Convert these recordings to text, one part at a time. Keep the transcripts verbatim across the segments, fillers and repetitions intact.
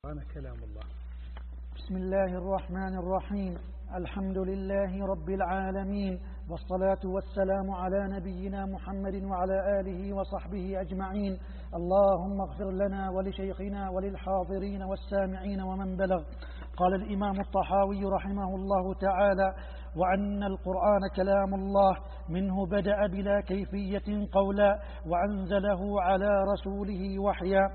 أنا كلام الله. بسم الله الرحمن الرحيم. الحمد لله رب العالمين، والصلاة والسلام على نبينا محمد وعلى آله وصحبه أجمعين. اللهم اغفر لنا ولشيخنا وللحاضرين والسامعين ومن بلغ. قال الإمام الطحاوي رحمه الله تعالى: وأن القرآن كلام الله، منه بدأ بلا كيفية قولا، وأنزله على رسوله وحيا،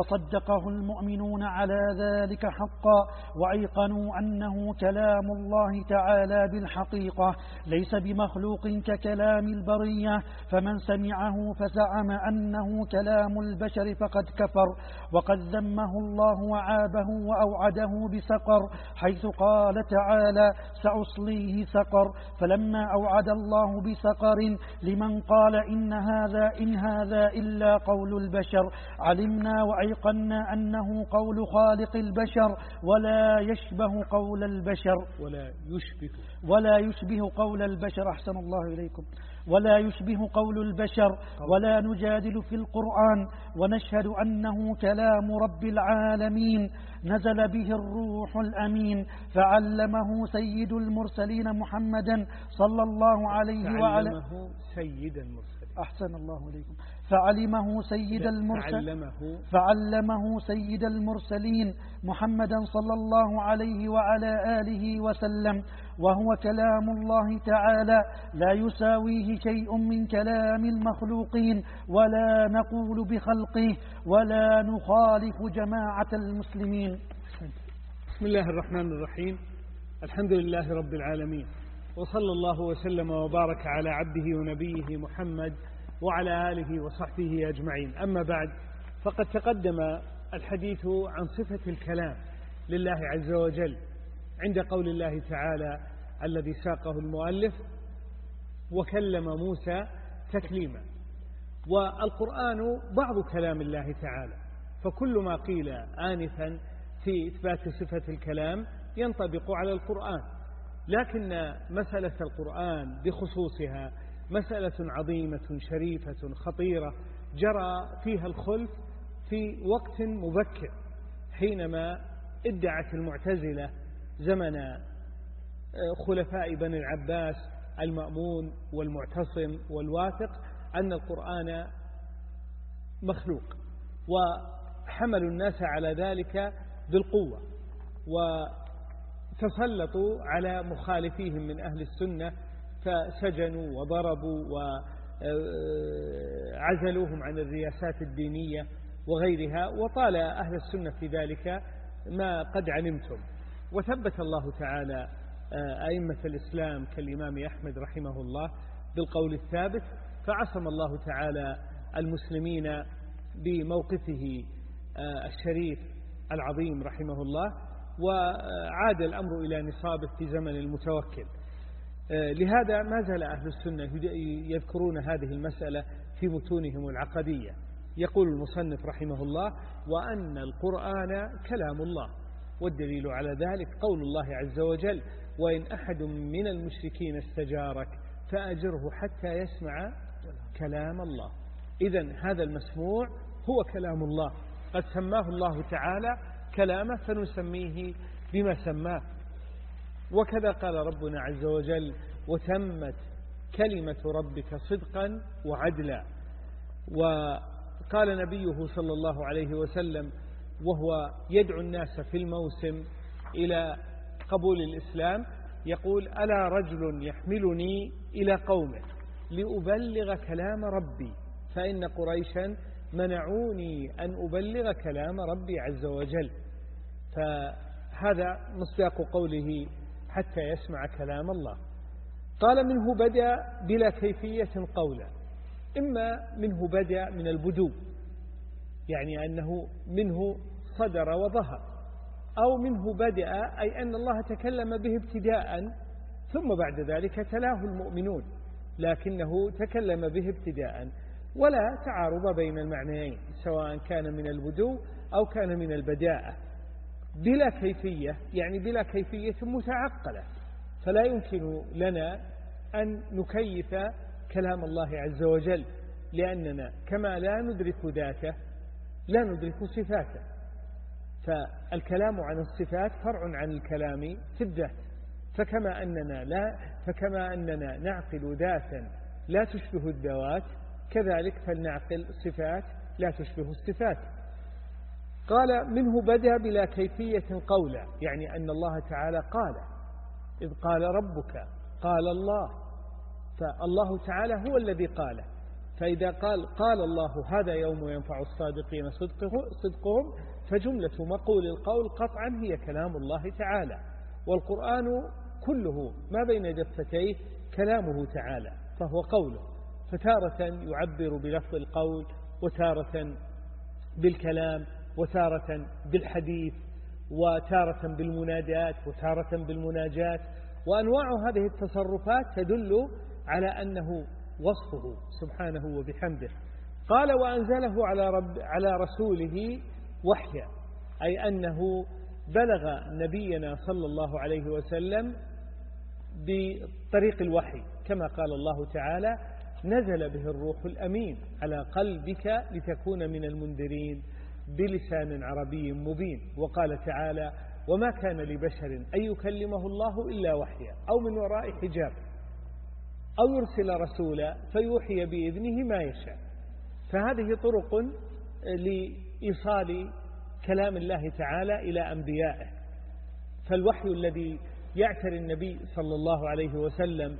وصدقه المؤمنون على ذلك حقا، وأيقنوا أنه كلام الله تعالى بالحقيقة، ليس بمخلوق ككلام البرية. فمن سمعه فزعم أنه كلام البشر فقد كفر، وقد ذمه الله وعابه وأوعده بسقر، حيث قال تعالى: سأصليه سقر. فلما أوعد الله بسقر لمن قال إن هذا إن هذا إلا قول البشر، علمنا وأيقنا أنه قول خالق البشر، ولا يشبه قول البشر ولا يشبه ولا يشبه قول البشر أحسن الله إليكم ولا يشبه قول البشر، ولا نجادل في القرآن، ونشهد أنه كلام رب العالمين، نزل به الروح الأمين، فعلمه سيد المرسلين محمدا صلى الله عليه وعلى فعلمه سيد المرسلين أحسن الله إليكم فعلمه سيد المرسلين فعلمه فعلمه سيد المرسلين محمدا صلى الله عليه وعلى آله وسلم، وهو كلام الله تعالى، لا يساويه شيء من كلام المخلوقين، ولا نقول بخلقه، ولا نخالف جماعة المسلمين. بسم الله الرحمن الرحيم. الحمد لله رب العالمين، وصلى الله وسلم وبارك على عبده ونبيه محمد وعلى آله وصحبه أجمعين. أما بعد، فقد تقدم الحديث عن صفة الكلام لله عز وجل عند قول الله تعالى الذي ساقه المؤلف: وكلم موسى تكليما. والقرآن بعض كلام الله تعالى، فكل ما قيل آنفا في إثبات صفة الكلام ينطبق على القرآن، لكن مسألة القرآن بخصوصها مسألة عظيمة شريفة خطيرة، جرى فيها الخلف في وقت مبكر، حينما ادعت المعتزلة زمن خلفاء بني العباس المأمون والمعتصم والواثق أن القرآن مخلوق، وحملوا الناس على ذلك بالقوة، وتسلطوا على مخالفيهم من أهل السنة، فسجنوا وضربوا وعزلوهم عن الرياسات الدينية وغيرها، وطال أهل السنة في ذلك ما قد علمتم. وثبت الله تعالى أئمة الإسلام كالإمام أحمد رحمه الله بالقول الثابت، فعصم الله تعالى المسلمين بموقفه الشريف العظيم رحمه الله، وعاد الأمر إلى نصابه في زمن المتوكل. لهذا ما زال أهل السنة يذكرون هذه المسألة في متونهم العقدية. يقول المصنف رحمه الله: وأن القرآن كلام الله، والدليل على ذلك قول الله عز وجل: وإن أحد من المشركين استجارك فأجره حتى يسمع كلام الله. إذن هذا المسموع هو كلام الله، قد سماه الله تعالى كلامه، فنسميه بما سماه. وكذا قال ربنا عز وجل: وتمت كلمة ربك صدقا وعدلا. وقال نبيه صلى الله عليه وسلم وهو يدعو الناس في الموسم إلى قبول الإسلام، يقول: ألا رجل يحملني إلى قومه لأبلغ كلام ربي، فإن قريشا منعوني أن أبلغ كلام ربي عز وجل. فهذا مصداق قوله: حتى يسمع كلام الله. قال: منه بدأ بلا كيفية قولا، إما منه بدأ من البدو، يعني أنه منه صدر وظهر، أو منه بدأ أي أن الله تكلم به ابتداء ثم بعد ذلك تلاه المؤمنون، لكنه تكلم به ابتداء، ولا تعارض بين المعنيين سواء كان من البدو أو كان من البداءة. بلا كيفية يعني بلا كيفية متعقلة، فلا يمكن لنا أن نكيف كلام الله عز وجل، لأننا كما لا ندرك ذاته لا ندرك صفاته، فالكلام عن الصفات فرع عن الكلام في الذات، فكما أننا, لا فكما أننا نعقل ذاتا لا تشبه الذوات كذلك فلنعقل صفات لا تشبه الصفات. قال منه بدأ بلا كيفية قولا، يعني أن الله تعالى قال، إذ قال ربك قال الله، فالله تعالى هو الذي قال، فإذا قال قال الله هذا يوم ينفع الصادقين صدقهم فجملة مقول القول قطعا هي كلام الله تعالى، والقرآن كله ما بين دفتيه كلامه تعالى فهو قوله، فتارة يعبر بلفظ القول وتارة بالكلام وتارة بالحديث وتارة بالمنادات وتارة بالمناجات، وأنواع هذه التصرفات تدل على أنه وصفه سبحانه وبحمده. قال وأنزله على, رب على رسوله وحيا، أي أنه بلغ نبينا صلى الله عليه وسلم بطريق الوحي، كما قال الله تعالى نزل به الروح الأمين على قلبك لتكون من المنذرين بلسان عربي مبين. وقال تعالى وما كان لبشر أن يكلمه الله إلا وحيا أو من وراء حجاب أو يرسل رسولا فيوحي بإذنه ما يشاء. فهذه طرق لإيصال كلام الله تعالى إلى أنبيائه. فالوحي الذي يعتري النبي صلى الله عليه وسلم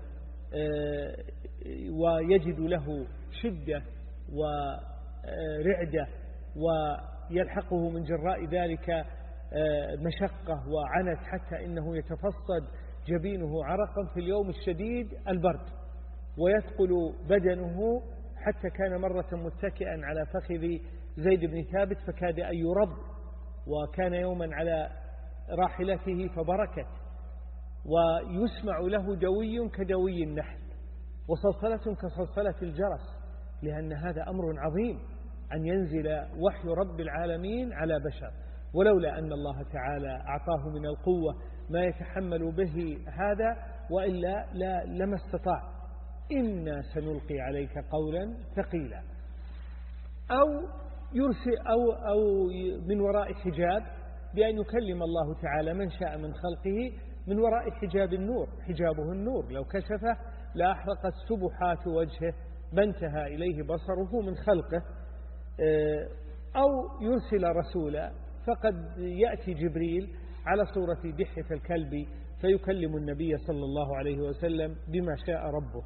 ويجد له شدة ورعدة ويلحقه من جراء ذلك مشقة وعنت حتى إنه يتفصد جبينه عرقا في اليوم الشديد البرد ويثقل بدنه، حتى كان مرة متكئا على فخذ زيد بن ثابت فكاد أن يرب، وكان يوما على راحلته فبركت، ويسمع له دوي كدوي النحل وصلصلة كصلصلة الجرس، لأن هذا أمر عظيم أن ينزل وحي رب العالمين على بشر، ولولا أن الله تعالى أعطاه من القوة ما يتحمل به هذا وإلا لا لما استطاع. إنا سنلقي عليك قولا ثقيلا، أو يرسل أو, أو من وراء حجاب بأن يكلم الله تعالى من شاء من خلقه من وراء حجاب النور، حجابه النور لو كشفه لأحرقت سبحات وجهه ما انتهى إليه بصره من خلقه. أو يرسل رسولا، فقد يأتي جبريل على صورة دحية الكلب فيكلم النبي صلى الله عليه وسلم بما شاء ربه.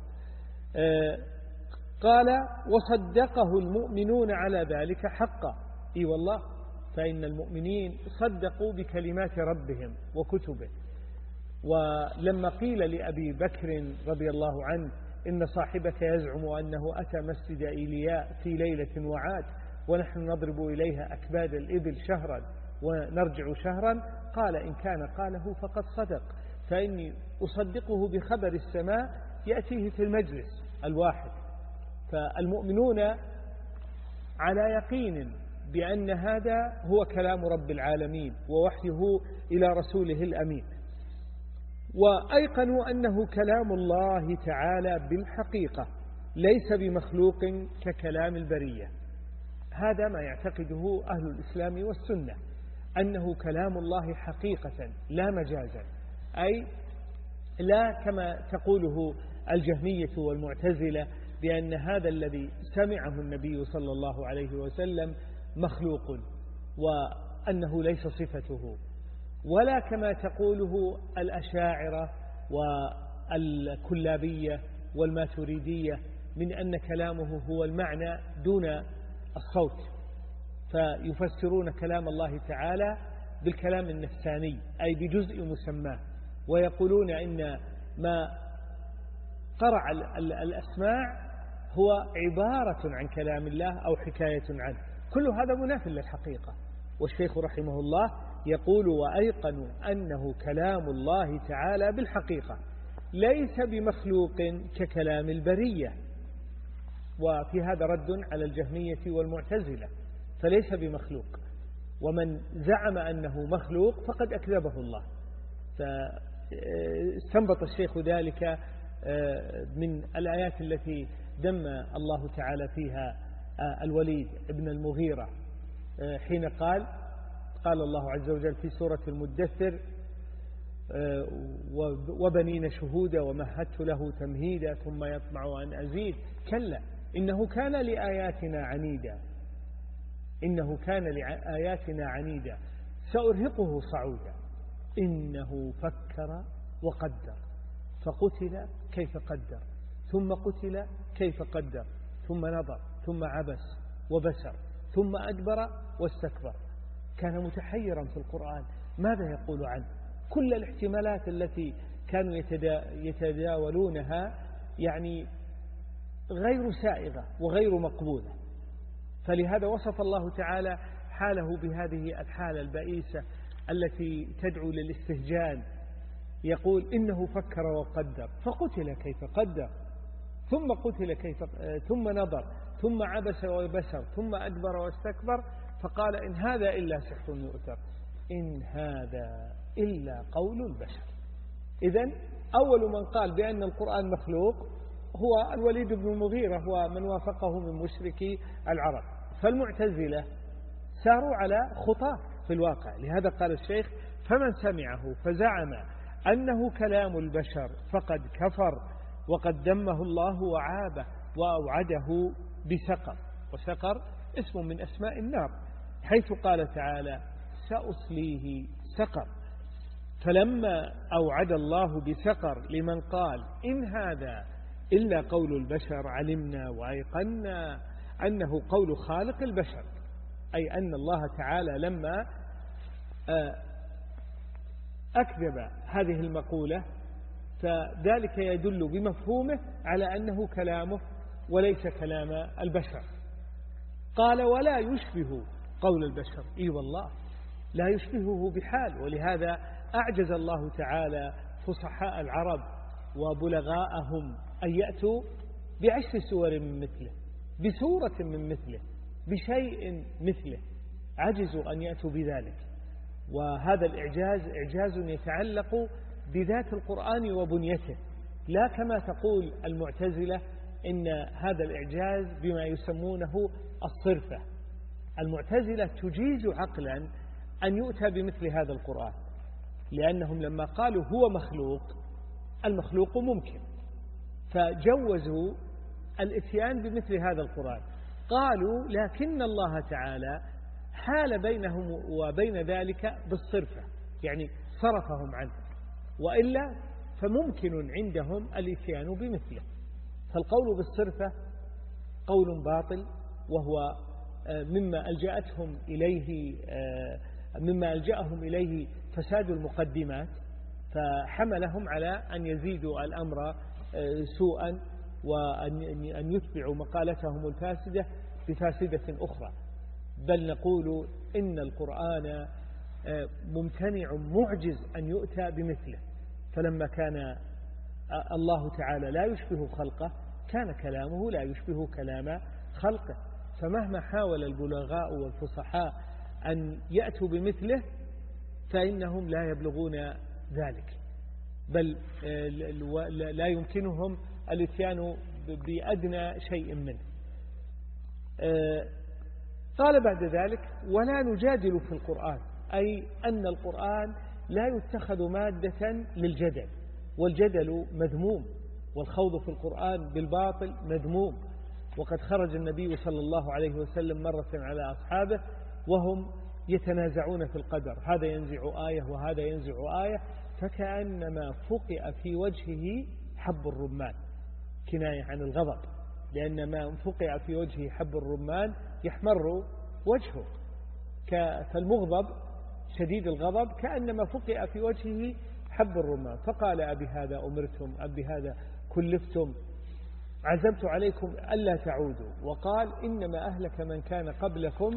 قال وصدقه المؤمنون على ذلك حقا، إي والله، فإن المؤمنين صدقوا بكلمات ربهم وكتبه. ولما قيل لأبي بكر رضي الله عنه إن صاحبك يزعم أنه أتى مسجد إيلياء في ليلة وعاد ونحن نضرب إليها أكباد الإبل شهرا ونرجع شهرا، قال إن كان قاله فقد صدق، فإني أصدقه بخبر السماء يأتيه في المجلس الواحد. فالمؤمنون على يقين بأن هذا هو كلام رب العالمين ووحيه إلى رسوله الأمين، وأيقنوا أنه كلام الله تعالى بالحقيقة ليس بمخلوق ككلام البرية. هذا ما يعتقده أهل الإسلام والسنة، أنه كلام الله حقيقة لا مجازا، أي لا كما تقوله الجهمية والمعتزلة بأن هذا الذي سمعه النبي صلى الله عليه وسلم مخلوق وأنه ليس صفته، ولا كما تقوله الأشاعرة والكلابية والماتريدية من أن كلامه هو المعنى دون الصوت، فيفسرون كلام الله تعالى بالكلام النفساني أي بجزء مسماه، ويقولون إن ما قرع الأسماع هو عبارة عن كلام الله أو حكاية عنه. كل هذا مناف للحقيقة. والشيخ رحمه الله يقول وأيقنوا أنه كلام الله تعالى بالحقيقة ليس بمخلوق ككلام البرية، وفي هذا رد على الجهمية والمعتزلة، فليس بمخلوق، ومن زعم أنه مخلوق فقد أكذبه الله. فاستنبط الشيخ ذلك من الآيات التي دم الله تعالى فيها الوليد ابن المغيرة حين قال قال الله عز وجل في سورة المدثر وبنين شهودا ومهدت له تمهيدا ثم يطمع أن أزيد. كلا إنه كان لآياتنا عنيدا إنه كان لآياتنا عنيدا سأرهقه صعودا إنه فكر وقدر فقتل كيف قدر ثم قتل كيف قدر ثم نظر ثم عبس وبسر ثم أدبر واستكبر. كان متحيرا في القرآن ماذا يقول عنه. كل الاحتمالات التي كانوا يتداولونها يعني غير سائغة وغير مقبولة. فلهذا وصف الله تعالى حاله بهذه الحالة البئيسة التي تدعو للاستهجان. يقول إنه فكر وقدر فقتل كيف قدر ثم قتل كيف ثم نظر ثم عبس وبسر ثم أدبر واستكبر فقال إن هذا إلا سحر يؤثر إن هذا إلا قول البشر. إذن أول من قال بأن القرآن مخلوق هو الوليد بن المغيرة هو من وافقه من مشركي العرب. فالمعتزلة ساروا على خطاه في الواقع. لهذا قال الشيخ فمن سمعه فزعم أنه كلام البشر فقد كفر وقد ذمه الله وعابه وأوعده بسقر. وسقر اسم من أسماء النار حيث قال تعالى سأصليه سقر. فلما أوعد الله بسقر لمن قال إن هذا إلا قول البشر علمنا وأيقنا أنه قول خالق البشر أي أن الله تعالى لما أكذب هذه المقولة فذلك يدل بمفهومه على أنه كلامه وليس كلام البشر. قال ولا يشبه قول البشر. إي والله لا يشبهه بحال. ولهذا أعجز الله تعالى فصحاء العرب وبلغاءهم أن يأتوا بعشر سور من مثله بسورة من مثله بشيء مثله. عجزوا أن يأتوا بذلك. وهذا الإعجاز إعجاز يتعلق بذات القرآن وبنيته لا كما تقول المعتزلة إن هذا الإعجاز بما يسمونه الصرفة. المعتزلة تجيز عقلا أن يؤتى بمثل هذا القرآن لأنهم لما قالوا هو مخلوق المخلوق ممكن فجوزوا الاتيان بمثل هذا القرآن. قالوا لكن الله تعالى حال بينهم وبين ذلك بالصرفة يعني صرفهم عنه وإلا فممكن عندهم الاتيان بمثله. فالقول بالصرفة قول باطل وهو مما ألجأتهم إليه مما ألجأهم إليه فساد المقدمات فحملهم على أن يزيدوا الأمر سوءا وأن يتبعوا مقالتهم الفاسدة بفاسدة أخرى. بل نقول إن القرآن ممتنع معجز أن يؤتى بمثله. فلما كان الله تعالى لا يشبه خلقه كان كلامه لا يشبه كلام خلقه. فمهما حاول البلغاء والفصحاء أن يأتوا بمثله فإنهم لا يبلغون ذلك بل لا يمكنهم الاتيان بأدنى شيء منه. قال بعد ذلك ولا نجادل في القرآن أي أن القرآن لا يتخذ مادة للجدل والجدل مذموم والخوض في القرآن بالباطل مذموم. وقد خرج النبي صلى الله عليه وسلم مرة على أصحابه وهم يتنازعون في القدر هذا ينزع آية وهذا ينزع آية فكأنما فقئ في وجهه حب الرمان كناية عن الغضب لأن ما فقئ في وجهه حب الرمان يحمر وجهه فالمغضب شديد الغضب كأنما فقئ في وجهه حب الرمان. فقال أبي هذا أمرتم أبي هذا كلفتم عزمت عليكم ألا تعودوا. وقال إنما أهلك من كان قبلكم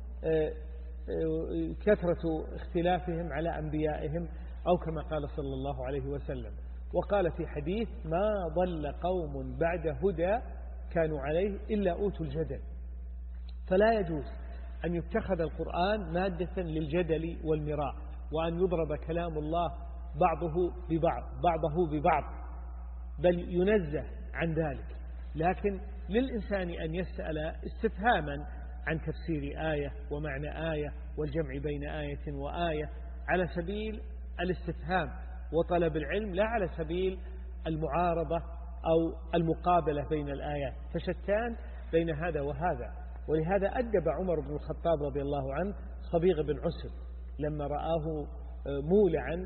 كثرة اختلافهم على أنبيائهم أو كما قال صلى الله عليه وسلم. وقال في حديث ما ضل قوم بعد هدى كانوا عليه إلا أوتوا الجدل. فلا يجوز أن يتخذ القرآن مادة للجدل والمراء وأن يضرب كلام الله بعضه ببعض بعضه ببعض بل ينزه عن ذلك. لكن للإنسان أن يسأل استفهاما عن تفسير آية ومعنى آية والجمع بين آية وآية على سبيل الاستفهام وطلب العلم، لا على سبيل المعارضة أو المقابلة بين الآيات، فشتان بين هذا وهذا. ولهذا أدب عمر بن الخطاب رضي الله عنه صبيغ بن عسر لما رآه مولعا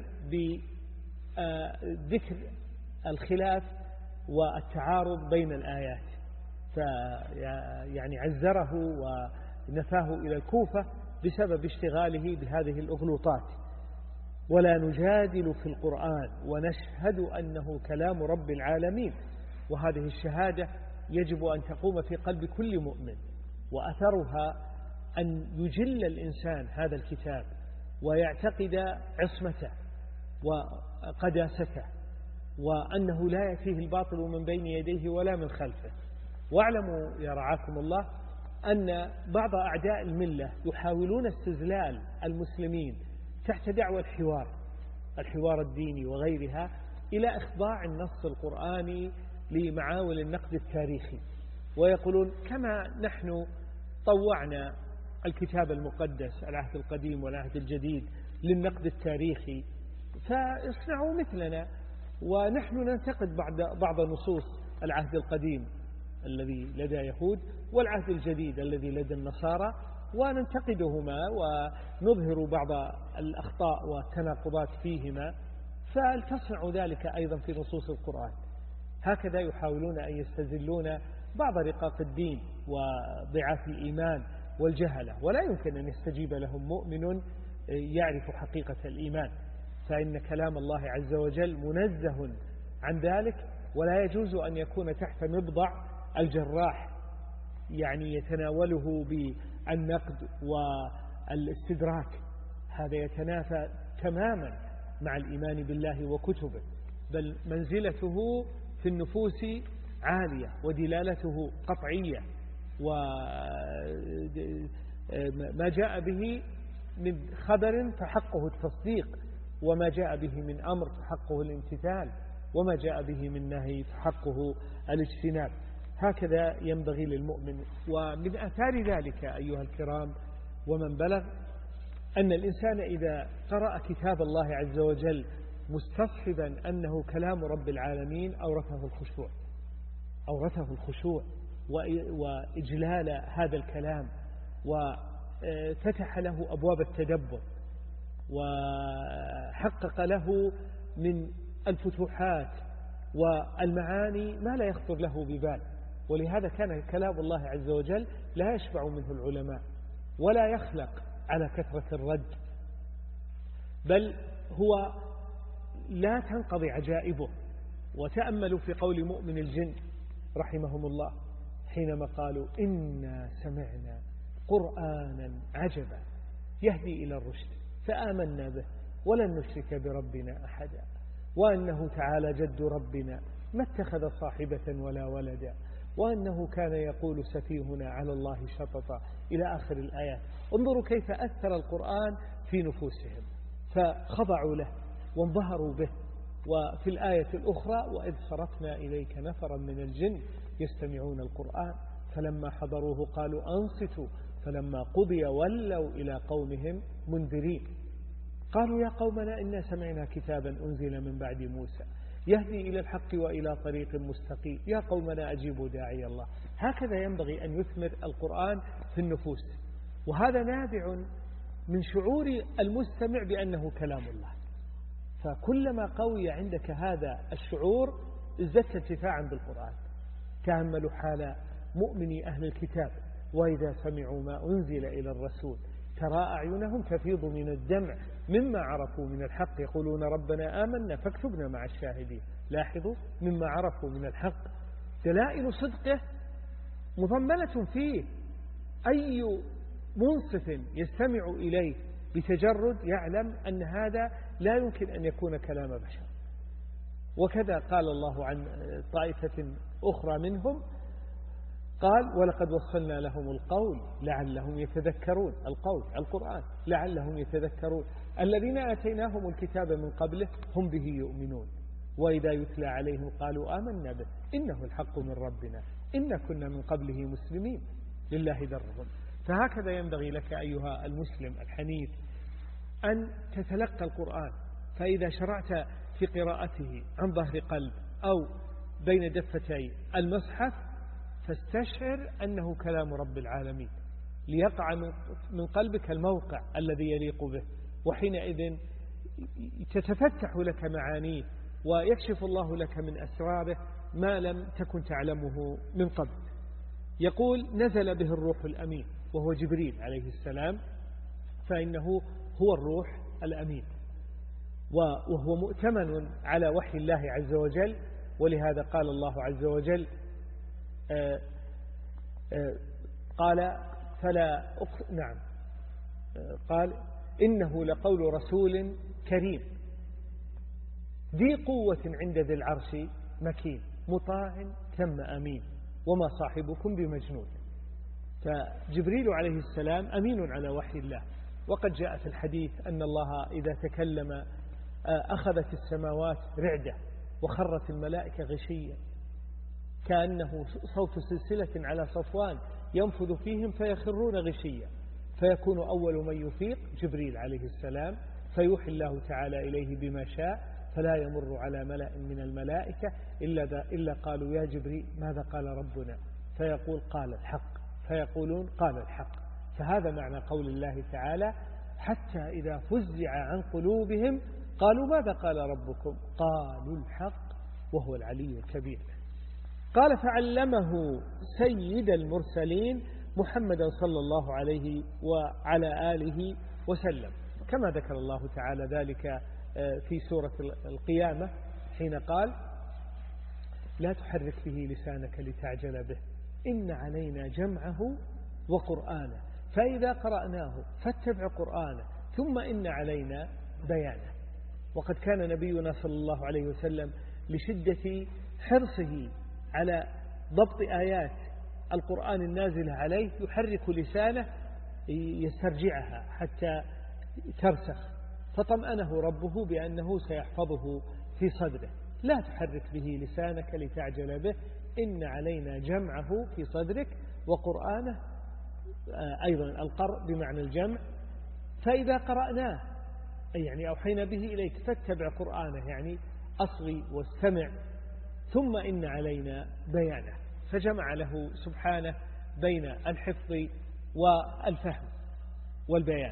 بذكر الخلاف والتعارض بين الآيات، فيعني عزره ونفاه إلى الكوفة بسبب اشتغاله بهذه الأغلوطات. ولا نجادل في القرآن ونشهد أنه كلام رب العالمين، وهذه الشهادة يجب أن تقوم في قلب كل مؤمن، وأثرها أن يجل الإنسان هذا الكتاب ويعتقد عصمته وقداسته، وأنه لا يأتيه الباطل من بين يديه ولا من خلفه. واعلموا يا رعاكم الله أن بعض أعداء الملة يحاولون استزلال المسلمين تحت دعوى الحوار الحوار الديني وغيرها إلى إخضاع النص القرآني لمعاول النقد التاريخي، ويقولون كما نحن طوعنا الكتاب المقدس العهد القديم والعهد الجديد للنقد التاريخي فاصنعوا مثلنا، ونحن ننتقد بعض بعض نصوص العهد القديم الذي لدى يهود والعهد الجديد الذي لدى النصارى وننتقدهما ونظهر بعض الأخطاء والتناقضات فيهما، فلتصنعوا ذلك أيضا في نصوص القرآن. هكذا يحاولون أن يستزلون بعض رقاق الدين وضعاف الإيمان والجهلة، ولا يمكن أن يستجيب لهم مؤمن يعرف حقيقة الإيمان، فإن كلام الله عز وجل منزه عن ذلك، ولا يجوز أن يكون تحت مبضع الجراح يعني يتناوله بالنقد والاستدراك. هذا يتنافى تماما مع الإيمان بالله وكتبه، بل منزلته في النفوس عالية ودلالته قطعية، وما جاء به من خبر فحقه التصديق، وما جاء به من أمر فحقه الامتثال، وما جاء به من نهي فحقه الاجتناب. هكذا ينبغي للمؤمن. ومن آثار ذلك أيها الكرام ومن بلغ أن الإنسان إذا قرأ كتاب الله عز وجل مستصحبا أنه كلام رب العالمين أورثه الخشوع أورثه الخشوع وإجلال هذا الكلام، وفتح له أبواب التدبر، وحقق له من الفتوحات والمعاني ما لا يخطر له ببال. ولهذا كان كلام الله عز وجل لا يشبع منه العلماء ولا يخلق على كثرة الرد، بل هو لا تنقضي عجائبه. وتأملوا في قول مؤمن الجن رحمهم الله حينما قالوا إنا سمعنا قرآنا عجبا يهدي إلى الرشد فآمنا به ولن نشرك بربنا أحدا وأنه تعالى جد ربنا ما اتخذ صاحبة ولا ولدا وأنه كان يقول سفيهنا على الله شططا إلى آخر الآيات. انظروا كيف أثر القرآن في نفوسهم فخضعوا له وانبهروا به. وفي الآية الأخرى وإذ صرفنا إليك نفرا من الجن يستمعون القرآن فلما حضروه قالوا أنصتوا فلما قضي ولوا إلى قومهم منذرين قالوا يا قومنا إنا سمعنا كتابا أنزل من بعد موسى يهدي إلى الحق وإلى طريق مستقيم يا قومنا أجيبوا داعي الله. هكذا ينبغي أن يثمر القرآن في النفوس، وهذا نابع من شعور المستمع بأنه كلام الله. فكلما قوي عندك هذا الشعور ازددت ارتفاعا بالقرآن. تأملوا حال مؤمني أهل الكتاب وإذا سمعوا ما أنزل إلى الرسول ترى أعينهم تفيض من الدمع مما عرفوا من الحق يقولون ربنا آمنا فاكتبنا مع الشاهدين. لاحظوا مما عرفوا من الحق، دلائل صدقه مضمنة فيه. أي منصف يستمع إليه بتجرد يعلم أن هذا لا يمكن أن يكون كلام بشر. وكذا قال الله عن طائفة أخرى منهم قال ولقد وصلنا لهم القول لعلهم يتذكرون. القول القرآن لعلهم يتذكرون الذين آتيناهم الكتاب من قبله هم به يؤمنون وإذا يتلى عليهم قالوا آمنا به إنه الحق من ربنا إن كنا من قبله مسلمين لله درهم. فهكذا ينبغي لك أيها المسلم الحنيف أن تتلقى القرآن، فإذا شرعت في قراءته عن ظهر قلب أو بين دفتي المصحف فاستشعر أنه كلام رب العالمين، ليقع من قلبك الموقع الذي يليق به، وحينئذ تتفتح لك معانيه ويكشف الله لك من أسراره ما لم تكن تعلمه من قبل. يقول نزل به الروح الأمين وهو جبريل عليه السلام، فإنه هو الروح الأمين وهو مؤتمن على وحي الله عز وجل، ولهذا قال الله عز وجل آآ آآ قال فلا أقسم نعم قال إنه لقول رسول كريم ذي قوة عند ذي العرش مكين مطاع ثم أمين وما صاحبكم بمجنون. فجبريل عليه السلام أمين على وحي الله، وقد جاء في الحديث أن الله إذا تكلم أخذت السماوات رعدة وخرت الملائكة غشية كأنه صوت سلسلة على صفوان ينفذ فيهم فيخرون غشية، فيكون أول من يفيق جبريل عليه السلام فيوحي الله تعالى إليه بما شاء، فلا يمر على ملأ من الملائكة إلا, إلا قالوا يا جبريل ماذا قال ربنا؟ فيقول قال الحق، فيقولون قال الحق. فهذا معنى قول الله تعالى حتى إذا فزع عن قلوبهم قالوا ماذا قال ربكم؟ قالوا الحق وهو العلي الكبير. قال فعلمه سيد المرسلين محمدا صلى الله عليه وعلى آله وسلم، كما ذكر الله تعالى ذلك في سورة القيامة حين قال لا تحرك به لسانك لتعجل به إن علينا جمعه وقرآنه فإذا قرأناه فاتبع قرآنه ثم إن علينا بيانه. وقد كان نبينا صلى الله عليه وسلم لشدة حرصه على ضبط آيات القرآن النازلة عليه يحرك لسانه يسترجعها حتى ترسخ، فطمأنه ربه بأنه سيحفظه في صدره. لا تحرك به لسانك لتعجل به إن علينا جمعه في صدرك وقرآنه أيضا القرء بمعنى الجمع فإذا قرأناه أي يعني أوحينا به إليك فاتبع قرآنه يعني أصغي واستمع ثم إن علينا بيانه، فجمع له سبحانه بين الحفظ والفهم والبيان.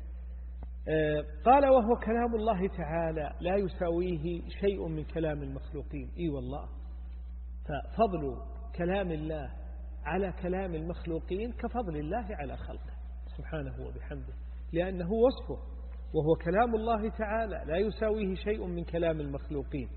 قال وهو كلام الله تعالى لا يساويه شيء من كلام المخلوقين. إي والله، ففضل كلام الله على كلام المخلوقين كفضل الله على خلقه سبحانه وبحمده، لأنه وصفه وهو كلام الله تعالى لا يساويه شيء من كلام المخلوقين.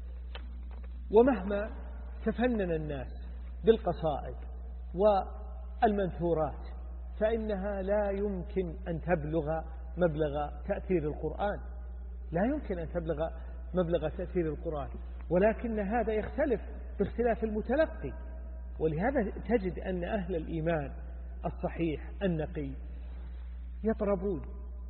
ومهما تفنن الناس بالقصائد والمنثورات فإنها لا يمكن أن تبلغ مبلغ تأثير القرآن، لا يمكن أن تبلغ مبلغ تأثير القرآن، ولكن هذا يختلف باختلاف المتلقي. ولهذا تجد أن أهل الإيمان الصحيح النقي يطربون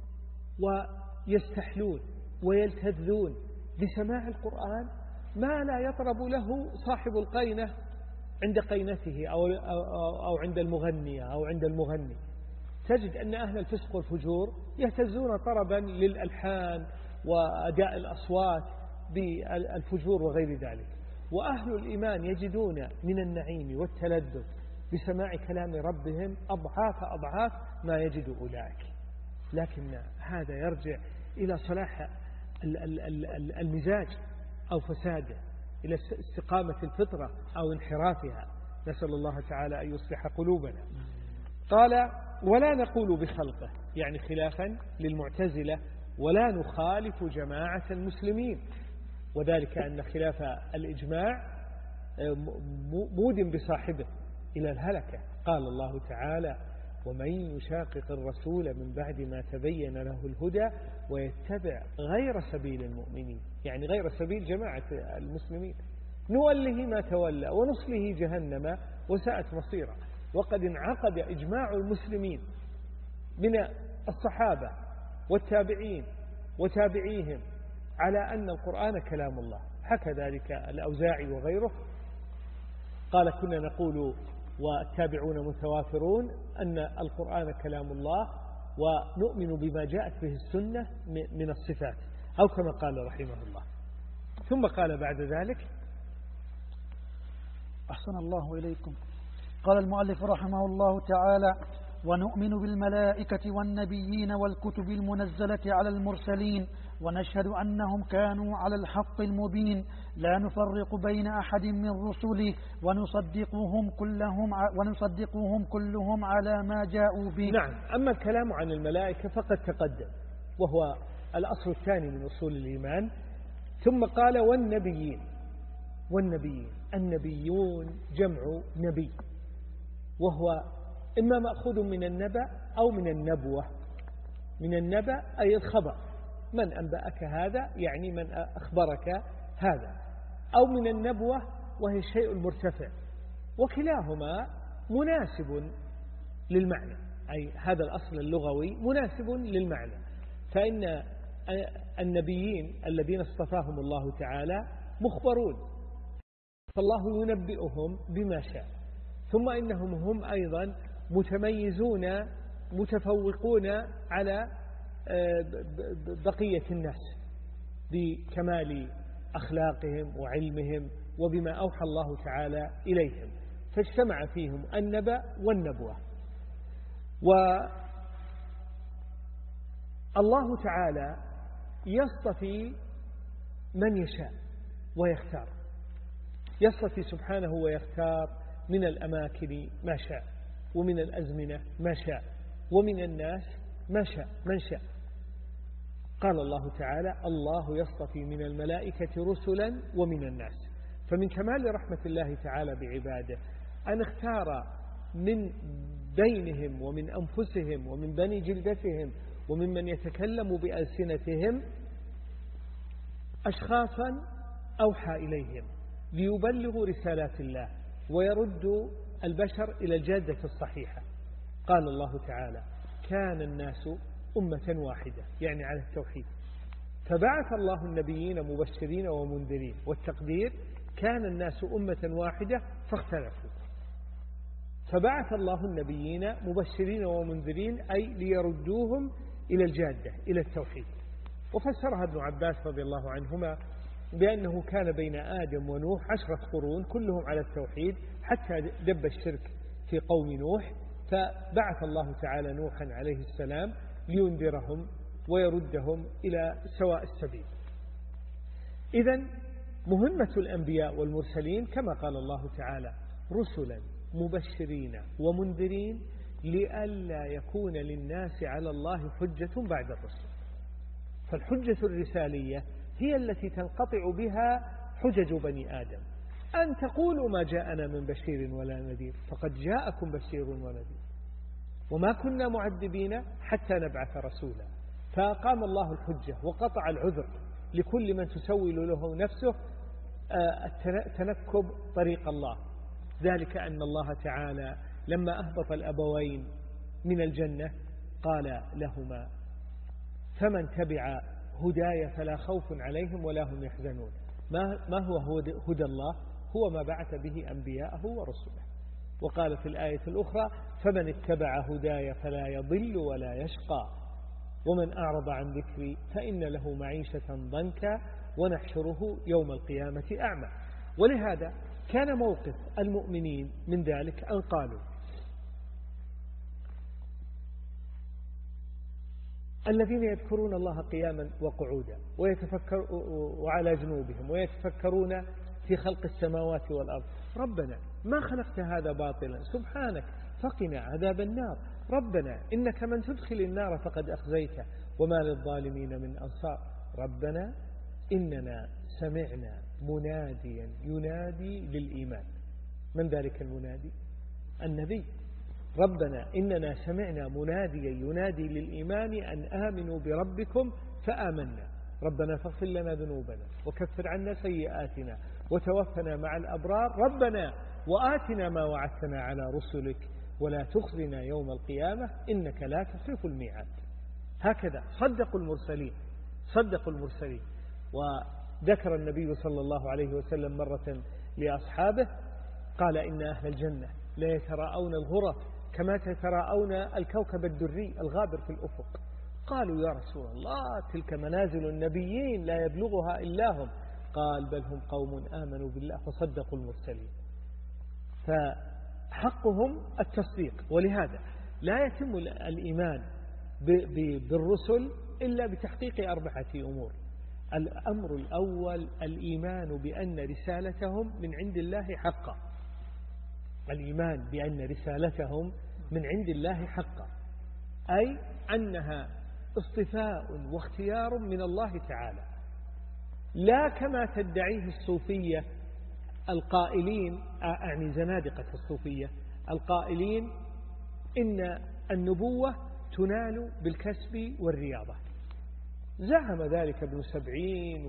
ويستحلون ويلتذون بسماع القرآن ما لا يطرب له صاحب القينة عند قينته أو, أو, أو عند المغنية أو عند المغني. تجد أن أهل الفسق والفجور يهتزون طربا للألحان وأداء الأصوات بالفجور وغير ذلك، وأهل الإيمان يجدون من النعيم والتلذذ بسماع كلام ربهم أضعاف أضعاف ما يجد أولئك. لكن هذا يرجع إلى صلاح المزاج أو فساده، إلى استقامة الفطرة أو انحرافها. نسأل الله تعالى أن يصلح قلوبنا. قال ولا نقول بخلقه، يعني خلافا للمعتزلة، ولا نخالف جماعة المسلمين، وذلك أن خلاف الإجماع مود بصاحبه إلى الهلكة. قال الله تعالى ومن يشاقق الرسول من بعد ما تبين له الهدى ويتبع غير سبيل المؤمنين، يعني غير سبيل جماعة المسلمين، نوله ما تولى ونصله جهنم وساءت مصيرا. وقد انعقد إجماع المسلمين من الصحابة والتابعين وتابعيهم على أن القرآن كلام الله، حكى ذلك الأوزاعي وغيره. قال كنا نقول والتابعون متوافرون أن القرآن كلام الله، ونؤمن بما جاءت به السنة من الصفات، أو كما قال رحمه الله. ثم قال بعد ذلك: أحسن الله إليكم. قال المؤلف رحمه الله تعالى: ونؤمن بالملائكة والنبيين والكتب المنزلة على المرسلين، ونشهد أنهم كانوا على الحق المبين، لا نفرق بين أحد من رسله، ونصدقهم كلهم ونصدقهم كلهم على ما جاءوا به. نعم. أما الكلام عن الملائكة فقد تقدم، وهو الأصل الثاني من أصول الإيمان. ثم قال: والنبيين. والنبيين النبيون جمع نبي، وهو إما مأخوذ من النبأ أو من النبوة. من النبأ أي الخبر، من أنبأك هذا يعني من أخبرك هذا، أو من النبوة وهي الشيء المرتفع، وكلاهما مناسب للمعنى، أي هذا الأصل اللغوي مناسب للمعنى. فإن النبيين الذين اصطفاهم الله تعالى مخبرون، فالله ينبئهم بما شاء. ثم إنهم هم أيضا متميزون متفوقون على بقية الناس بكمال أخلاقهم وعلمهم وبما أوحى الله تعالى إليهم، فاجتمع فيهم النبأ والنبوة. والله تعالى يصطفي من يشاء ويختار، يصطفي سبحانه ويختار من الأماكن ما شاء، ومن الأزمنة ما شاء، ومن الناس ما شاء من شاء. قال الله تعالى: الله يصطفي من الملائكة رسلا ومن الناس. فمن كمال رحمة الله تعالى بعباده أن اختار من بينهم ومن أنفسهم ومن بني جلدتهم وممن يتكلم بألسنتهم أشخاصا أوحى إليهم ليبلغوا رسالات الله ويردوا البشر إلى الجادة الصحيحة. قال الله تعالى: كان الناس أمة واحدة، يعني على التوحيد، فبعث الله النبيين مبشرين ومنذرين، والتقدير كان الناس أمة واحدة فاختلفوا، فبعث الله النبيين مبشرين ومنذرين أي ليردوهم إلى الجادة إلى التوحيد. وفسرها ابن عباس رضي الله عنهما بأنه كان بين آدم ونوح عشرة قرون كلهم على التوحيد حتى دب الشرك في قوم نوح، فبعث الله تعالى نوحا عليه السلام لينذرهم ويردهم إلى سواء السبيل. إذن مهمة الأنبياء والمرسلين كما قال الله تعالى: رسلا مبشرين ومنذرين لئلا يكون للناس على الله حجة بعد الرسل. فالحجة الرسالية هي التي تنقطع بها حجج بني آدم، أن تقولوا ما جاءنا من بشير ولا نذير، فقد جاءكم بشير ونذير، وما كنا معذبين حتى نبعث رسولا. فقام الله الحجة وقطع العذر لكل من تسول له نفسه تنكب طريق الله. ذلك أن الله تعالى لما أهبط الأبوين من الجنة قال لهما: فمن تبع هدايا فلا خوف عليهم ولا هم يحزنون. ما هو هدى الله؟ هو ما بعث به أنبياءه ورسله. وقال في الآية الأخرى: فمن اتبع هدايا فلا يضل ولا يشقى ومن أعرض عن ذكري فإن له معيشة ضنكا ونحشره يوم القيامة أعمى. ولهذا كان موقف المؤمنين من ذلك أن قالوا: الذين يذكرون الله قياما وقعودا ويتفكر وعلى جنوبهم ويتفكرون في خلق السماوات والأرض، ربنا ما خلقت هذا باطلا سبحانك فقنا عذاب النار، ربنا إنك من تدخل النار فقد أخزيته وما للظالمين من أنصار، ربنا إننا سمعنا مناديا ينادي للإيمان. من ذلك المنادي؟ النبي. ربنا إننا سمعنا مناديا ينادي للإيمان أن آمنوا بربكم فآمنا، ربنا فاغفر لنا ذنوبنا وكفر عنا سيئاتنا وتوفنا مع الأبرار، ربنا وآتنا ما وعدتنا على رسلك ولا تخزنا يوم القيامة إنك لا تخلف الميعاد. هكذا صدقوا المرسلين، صدقوا المرسلين. وذكر النبي صلى الله عليه وسلم مرة لأصحابه قال: إن أهل الجنة لا يتراءون الغرف كما تتراءون الكوكب الدري الغابر في الأفق. قالوا يا رسول الله تلك منازل النبيين لا يبلغها إلا هم. قال بل هم قوم آمنوا بالله وصدقوا المرسلين. فحقهم التصديق، ولهذا لا يتم الإيمان بالرسل إلا بتحقيق أربعة أمور. الأمر الأول الإيمان بأن رسالتهم من عند الله حقا، الإيمان بأن رسالتهم من عند الله حقا، أي أنها اصطفاء واختيار من الله تعالى، لا كما تدعيه الصوفية القائلين، أعني زنادقة الصوفية القائلين إن النبوة تنال بالكسب والرياضة. زعم ذلك ابن سبعين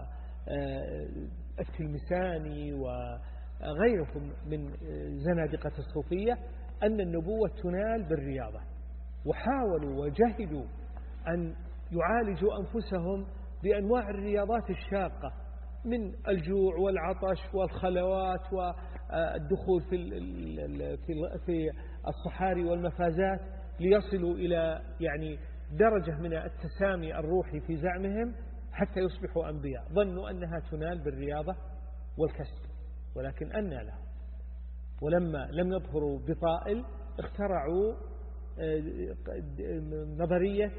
والتلمساني وغيرهم من زنادقة الصوفية أن النبوة تنال بالرياضة، وحاولوا وجهدوا أن يعالجوا أنفسهم بأنواع الرياضات الشاقة من الجوع والعطش والخلوات والدخول في الصحاري والمفازات ليصلوا إلى يعني درجة من التسامي الروحي في زعمهم حتى يصبحوا أنبياء. ظنوا أنها تنال بالرياضة والكسب، ولكن أنى لهم. ولما لم يظهروا بطائل اخترعوا نظرية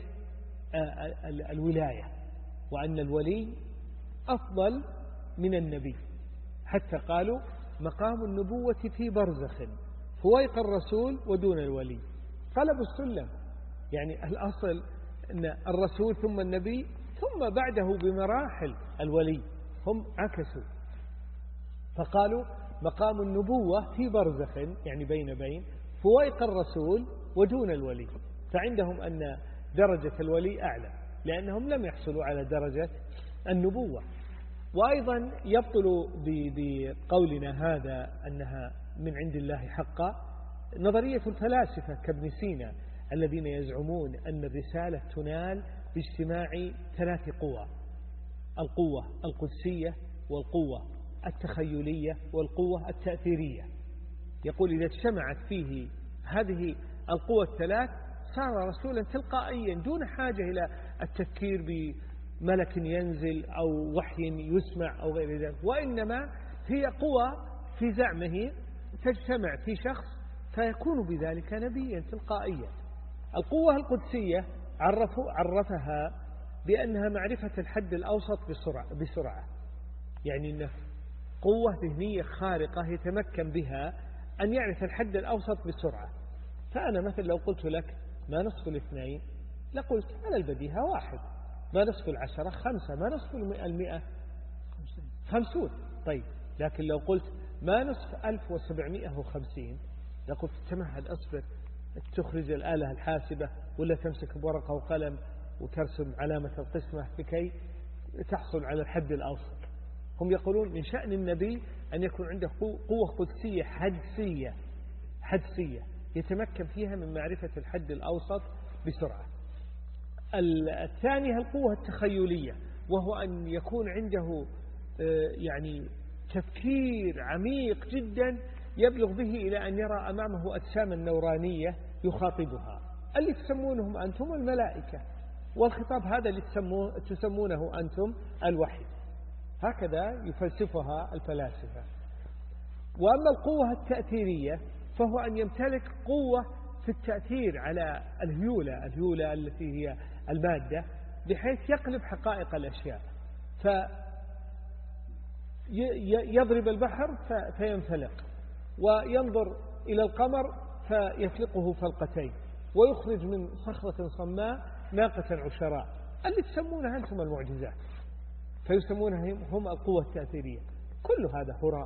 الولاية، وأن الولي أفضل من النبي، حتى قالوا مقام النبوة في برزخ فويق الرسول ودون الولي. قلبوا السلم، يعني الأصل أن الرسول ثم النبي ثم بعده بمراحل الولي، هم عكسوا فقالوا مقام النبوة في برزخ يعني بين بين فويق الرسول ودون الولي، فعندهم أن درجة الولي أعلى لأنهم لم يحصلوا على درجة النبوة. وأيضا يبطل بقولنا هذا أنها من عند الله حقا نظرية الفلاسفة كابن سينا الذين يزعمون أن الرسالة تنال باجتماع ثلاث قوى: القوة القدسية والقوة التخيلية والقوة التأثيرية. يقول إذا اجتمعت فيه هذه القوى الثلاث صار رسولا تلقائيا دون حاجة إلى التفكير بملك ينزل أو وحي يسمع أو غير ذلك، وإنما هي قوى في زعمه تجتمع في شخص فيكون بذلك نبيا تلقائيا. القوة القدسية عرفوا عرفها بأنها معرفة الحد الأوسط بسرعة, بسرعة يعني أنه قوة ذهنية خارقة يتمكن بها أن يعرف الحد الأوسط بسرعة. فأنا مثلا لو قلت لك ما نصف الاثنين لقلت على البديهة واحد، ما نصف العشرة خمسة، ما نصف المئة خمسون. طيب لكن لو قلت ما نصف ألف وسبعمائة وخمسين لقلت تمهل أصبر، تخرج الآلة الحاسبة ولا تمسك بورقة وقلم وترسم علامة القسمة لكي تحصل على الحد الأوسط. هم يقولون من شأن النبي أن يكون عنده قوة قدسية حدسية حدسية يتمكن فيها من معرفة الحد الأوسط بسرعة. الثانية القوة التخيلية، وهو أن يكون عنده يعني تفكير عميق جدا يبلغ به إلى أن يرى أمامه أجساما نورانية يخاطبها، اللي تسمونهم أنتم الملائكة، والخطاب هذا اللي تسمونه أنتم الوحي. هكذا يفلسفها الفلاسفة. وأما القوة التأثيرية فهو أن يمتلك قوة في التأثير على الهيولة الهيولة التي هي المادة بحيث يقلب حقائق الأشياء، فيضرب البحر فينفلق، وينظر إلى القمر فيفلقه فلقتين، ويخرج من صخرة صماء ناقة عشراء، اللي تسمونها أنتم المعجزات، فيسمونها هم القوة التأثيرية. كل هذا هراء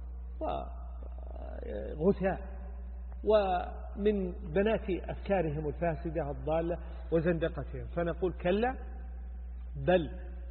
وغثاء ومن بنات أفكارهم الفاسدة الضالة وزندقتهم. فنقول كلا، بل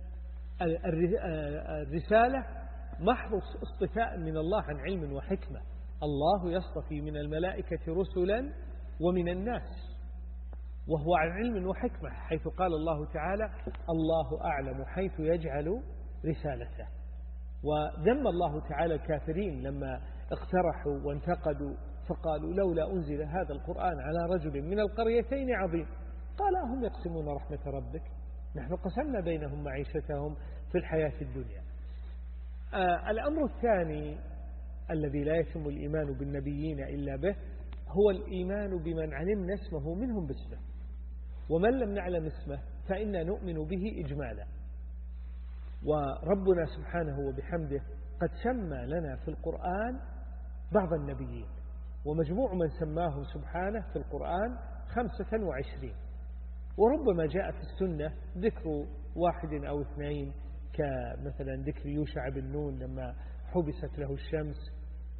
الرسالة محض اصطفاء من الله عن علم وحكمة. الله يصطفي من الملائكة رسلا ومن الناس، وهو عن علم وحكمة، حيث قال الله تعالى الله أعلم حيث يجعل رسالته. وذم الله تعالى الكافرين لما اقترحوا وانتقدوا فقالوا لولا أنزل هذا القرآن على رجل من القريتين عظيم. قال هم يقسمون رحمة ربك نحن قسمنا بينهم معيشتهم في الحياة الدنيا. آه الأمر الثاني الذي لا يتم الإيمان بالنبيين إلا به هو الإيمان بمن علمنا اسمه منهم باسمه، ومن لم نعلم اسمه فإنا نؤمن به إجمالا. وربنا سبحانه وبحمده قد سمى لنا في القرآن بعض النبيين، ومجموع من سماهم سبحانه في القرآن خمسة وعشرين، وربما جاء في السنة ذكر واحد أو اثنين، كمثلا ذكر يوشع بن نون لما حبست له الشمس.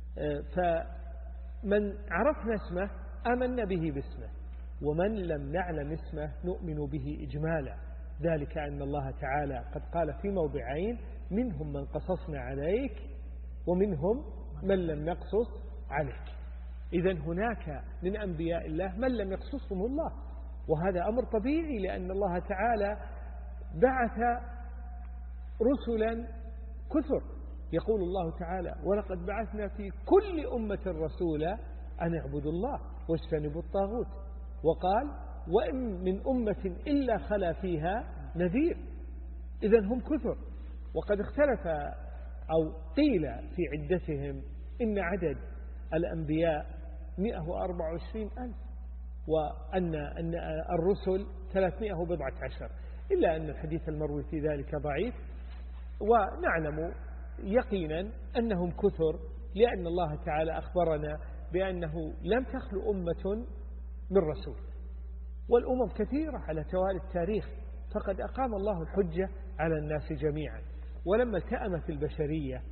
فمن عرفنا اسمه آمنا به باسمه، ومن لم نعلم اسمه نؤمن به إجمالا، ذلك أن الله تعالى قد قال في موضعين منهم من قصصنا عليك ومنهم من لم نقصص عليك. إذن هناك من أنبياء الله من لم يقصصهم الله، وهذا أمر طبيعي لأن الله تعالى بعث رسلا كثر. يقول الله تعالى ولقد بعثنا في كل أمة رسولا أن اعبدوا الله واجتنبوا الطاغوت، وقال وإن من أمة إلا خلا فيها نذير. إذن هم كثر، وقد اختلف أو قيل في عدتهم إن عدد الأنبياء مئة وأربعة وعشرين ألف، وأن أن الرسل ثلاثمائة وبضعة عشر، إلا أن الحديث المروي في ذلك ضعيف، ونعلم يقينا أنهم كثر لأن الله تعالى أخبرنا بأنه لم تخلو أمة من رسول، والأمم كثيرة على توالي التاريخ، فقد أقام الله الحجة على الناس جميعا. ولما التأمت البشرية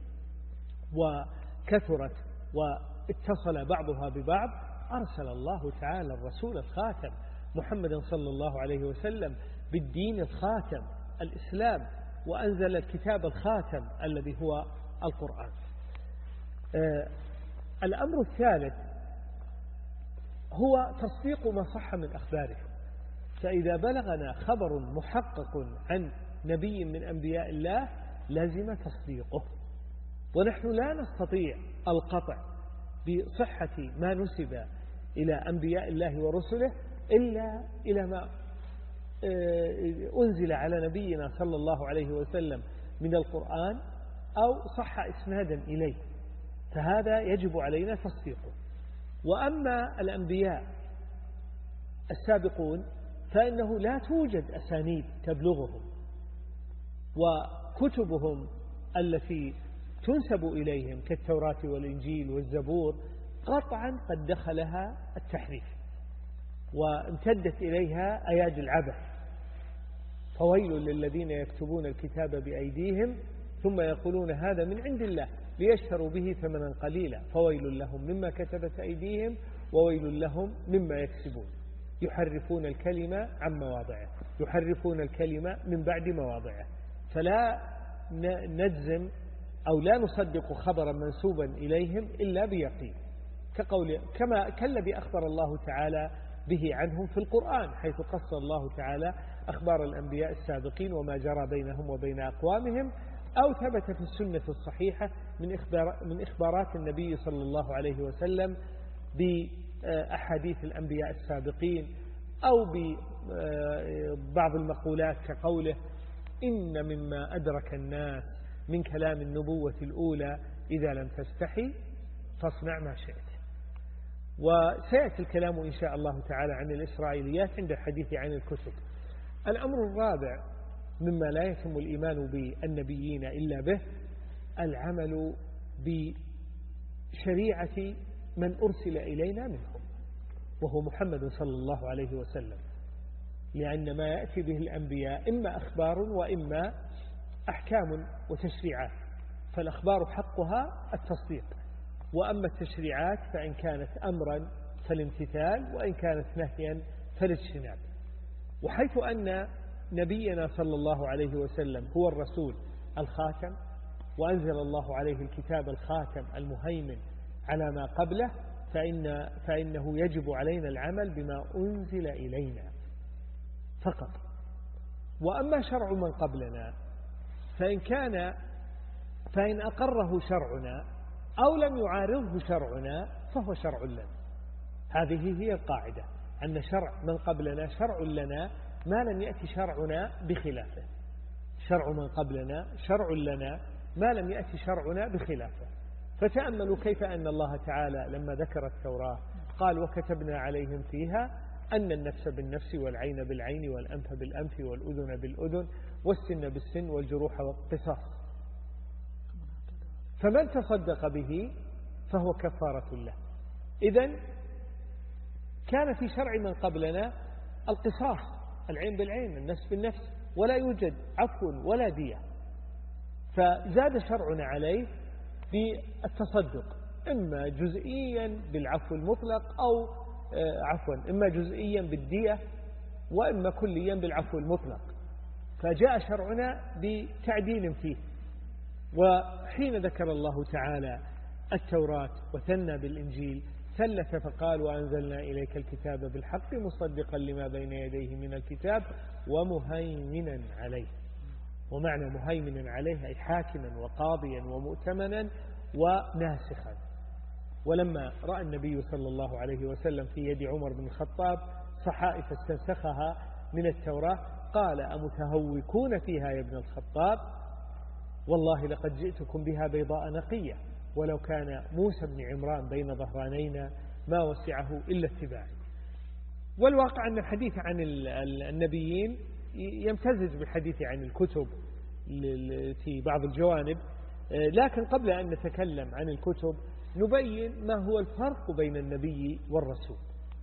وكثرت واتصل بعضها ببعض أرسل الله تعالى الرسول الخاتم محمد صلى الله عليه وسلم بالدين الخاتم الإسلام، وأنزل الكتاب الخاتم الذي هو القرآن. آه الأمر الثالث هو تصديق ما صح من أخباره. فإذا بلغنا خبر محقق عن نبي من أنبياء الله لازم تصديقه، ونحن لا نستطيع القطع بصحة ما نسب إلى أنبياء الله ورسله إلا إلى ما أنزل على نبينا صلى الله عليه وسلم من القرآن أو صح إسنادا إليه، فهذا يجب علينا تصديقه. وأما الأنبياء السابقون فإنه لا توجد أسانيد تبلغهم، وكتبهم التي تنسب إليهم كالتوراة والإنجيل والزبور قطعا قد دخلها التحريف وامتدت إليها أيادي العبث. فويل للذين يكتبون الكتاب بأيديهم ثم يقولون هذا من عند الله ليشتروا به ثمنا قليلا فويل لهم مما كتبت أيديهم وويل لهم مما يكسبون. يحرفون الكلمة عن مواضعه، يحرفون الكلمة من بعد مواضعه. فلا نجزم أو لا نصدق خبرا منسوبا إليهم إلا بيقين، كقول كما كالذي أخبر الله تعالى به عنهم في القرآن، حيث قص الله تعالى أخبار الأنبياء السابقين وما جرى بينهم وبين أقوامهم، أو ثبت في السنة الصحيحة من إخبار من إخبارات النبي صلى الله عليه وسلم بأحاديث الأنبياء السابقين، أو ببعض المقولات كقوله إن مما أدرك الناس من كلام النبوة الأولى إذا لم تستحي فاصنع ما شئت. وسيأتي الكلام إن شاء الله تعالى عن الإسرائيليات عند الحديث عن الكتب. الأمر الرابع مما لا يتم الإيمان بالنبيين إلا به العمل بشريعة من أرسل إلينا منهم، وهو محمد صلى الله عليه وسلم، لأن ما يأتي به الأنبياء إما أخبار وإما أحكام وتشريعات، فالأخبار حقها التصديق، وأما التشريعات فإن كانت أمرا فالامتثال، وإن كانت نهيا فالاجتناب. وحيث أن نبينا صلى الله عليه وسلم هو الرسول الخاتم، وأنزل الله عليه الكتاب الخاتم المهيمن على ما قبله، فإن فإنه يجب علينا العمل بما أنزل إلينا فقط. وأما شرع من قبلنا فإن كان فإن أقره شرعنا أو لم يعارضه شرعنا فهو شرع لنا. هذه هي القاعدة، أن شرع من قبلنا شرع لنا ما لم يأتي شرعنا بخلافه. شرع من قبلنا شرع لنا ما لم يأتي شرعنا بخلافه. فتأملوا كيف أن الله تعالى لما ذكر التوراة قال وكتبنا عليهم فيها أن النفس بالنفس والعين بالعين والأنف بالأنف والأذن بالأذن والسن بالسن والجروح والقصاص، فمن تصدق به فهو كفارة له. إذن كان في شرع من قبلنا القصاص، العين بالعين النفس بالنفس، ولا يوجد عفو ولا دية، فزاد شرعنا عليه بالتصدق، إما جزئيا بالعفو المطلق أو عفوا إما جزئيا بالدية وإما كليا بالعفو المطلق. فجاء شرعنا بتعديل فيه. وحين ذكر الله تعالى التوراة وثنى بالإنجيل ثلث فقال وأنزلنا إليك الكتاب بالحق مصدقا لما بين يديه من الكتاب ومهيمنا عليه. ومعنى مهيمنا عليه أي حاكما وقاضيا ومؤتمنا وناسخا. ولما رأى النبي صلى الله عليه وسلم في يد عمر بن الخطاب صحائف استنسخها من التوراة قال أمتهوكون فيها يا ابن الخطاب والله لقد جئتكم بها بيضاء نقية ولو كان موسى بن عمران بين ظهرانينا ما وسعه إلا اتباعي. والواقع أن الحديث عن النبيين يمتزج بالحديث عن الكتب في بعض الجوانب، لكن قبل أن نتكلم عن الكتب نبين ما هو الفرق بين النبي والرسول.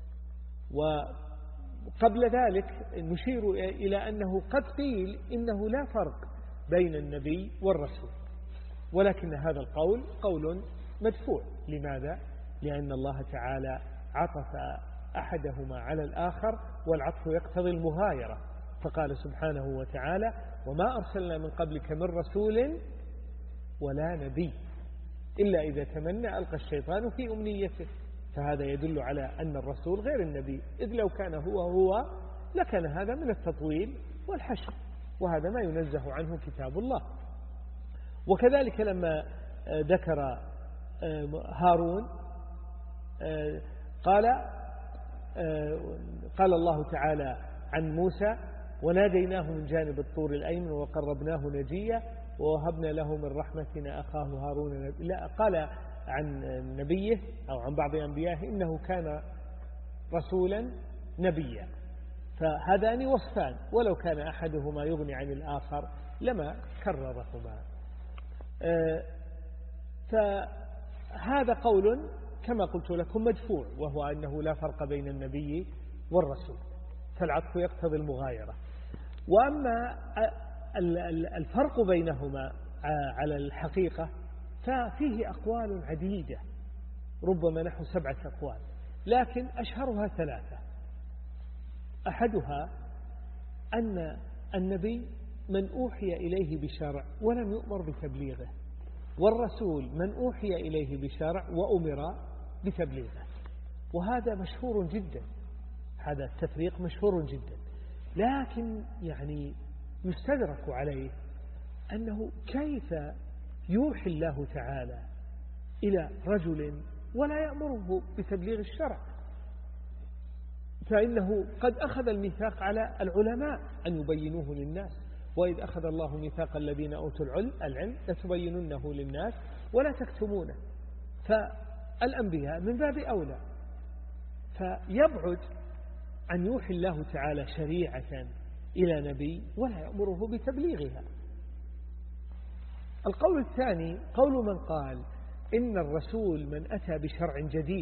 وقبل ذلك نشير إلى أنه قد قيل إنه لا فرق بين النبي والرسول، ولكن هذا القول قول مدفوع. لماذا؟ لأن الله تعالى عطف أحدهما على الآخر، والعطف يقتضي المغايرة، فقال سبحانه وتعالى وما أرسلنا من قبلك من رسول ولا نبي إلا إذا تمنى ألقى الشيطان في أمنيته. فهذا يدل على أن الرسول غير النبي، إذ لو كان هو هو لكان هذا من التطويل والحشر، وهذا ما ينزه عنه كتاب الله. وكذلك لما ذكر هارون قال قال الله تعالى عن موسى وناديناه من جانب الطور الأيمن وقربناه نجيا ووهبنا له من رحمتنا أخاه هارون. لا، قال عن نبيه أو عن بعض أنبيائه إنه كان رسولا نبيا. فهذان وصفان، ولو كان أحدهما يغني عن الآخر لما كررهما. فهذا قول كما قلت لكم مدفوع، وهو أنه لا فرق بين النبي والرسول، فالعطف يقتضي المغايرة. وأما الفرق بينهما على الحقيقة ففيه أقوال عديدة، ربما نحو سبعة أقوال، لكن أشهرها ثلاثة. أحدها أن النبي من أوحي إليه بشرع ولم يؤمر بتبليغه، والرسول من أوحي إليه بشرع وأمر بتبليغه. وهذا مشهور جدا، هذا التفريق مشهور جدا، لكن يعني يستدرك عليه أنه كيف يوحي الله تعالى إلى رجل ولا يأمره بتبليغ الشرع، فإنه قد أخذ الميثاق على العلماء أن يبينوه للناس، وإذ أخذ الله ميثاق الذين أوتوا العلم لتبيننه للناس ولا تكتمونه. فالأنبياء من باب أولى، فيبعد أن يوحي الله تعالى شريعة إلى نبي ولا يأمره بتبليغها. القول الثاني قول من قال إن الرسول من أتى بشرع جديد،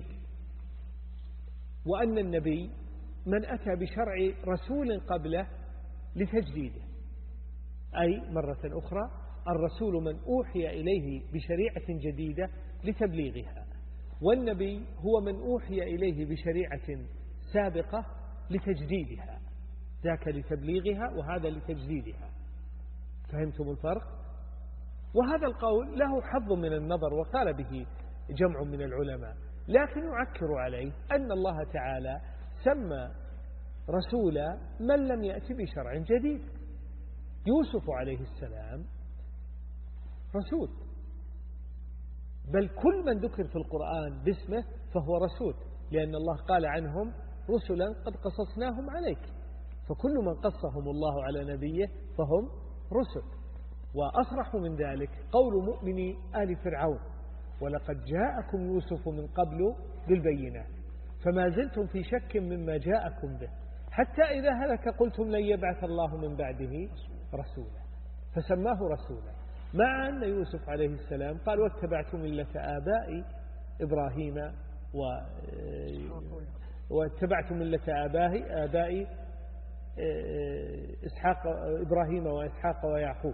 وأن النبي من أتى بشرع رسول قبله لتجديده، أي مرة أخرى الرسول من أوحي إليه بشريعة جديدة لتبليغها، والنبي هو من أوحي إليه بشريعة سابقة لتجديدها، ذاك لتبليغها وهذا لتجديدها. فهمتم الفرق؟ وهذا القول له حظ من النظر وقال به جمع من العلماء، لكن يعكر عليه أن الله تعالى سمى رسولا من لم يأتي بشرع جديد. يوسف عليه السلام رسول، بل كل من ذكر في القرآن باسمه فهو رسول، لأن الله قال عنهم رسلا قد قصصناهم عليك، فكل من قصهم الله على نبيه فهم رسل. وأصرح من ذلك قول مؤمن آل فرعون: ولقد جاءكم يوسف من قبل بالبينات فما زلتم في شك مما جاءكم به حتى إذا هلك قلتم لن يبعث الله من بعده رسولا، فسماه رسولا، مع أن يوسف عليه السلام قال: واتبعت ملة آبائي إبراهيم و... واتبعت ملة آبائي آبائي إسحاق إبراهيم وإسحاق ويعقوب.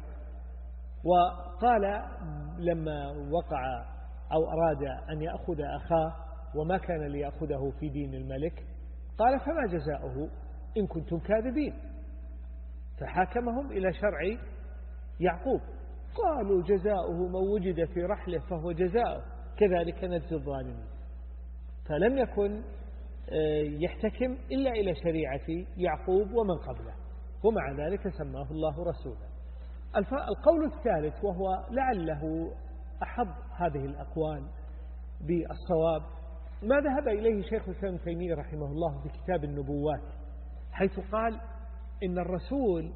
وقال لما وقع أو أراد أن يأخذ أخاه وما كان ليأخذه في دين الملك قال: فما جزاؤه إن كنتم كاذبين، فحاكمهم إلى شرع يعقوب. قالوا: جزاؤه من وجد في رحله فهو جزاؤه كذلك نجزي الظالمين. فلم يكن يحتكم إلا إلى شريعة يعقوب ومن قبله، ومع ذلك سماه الله رسولا. القول الثالث وهو لعله أحب هذه الأقوال بالصواب ما ذهب إليه شيخ الإسلام ابن تيمية رحمه الله في كتاب النبوات، حيث قال إن الرسول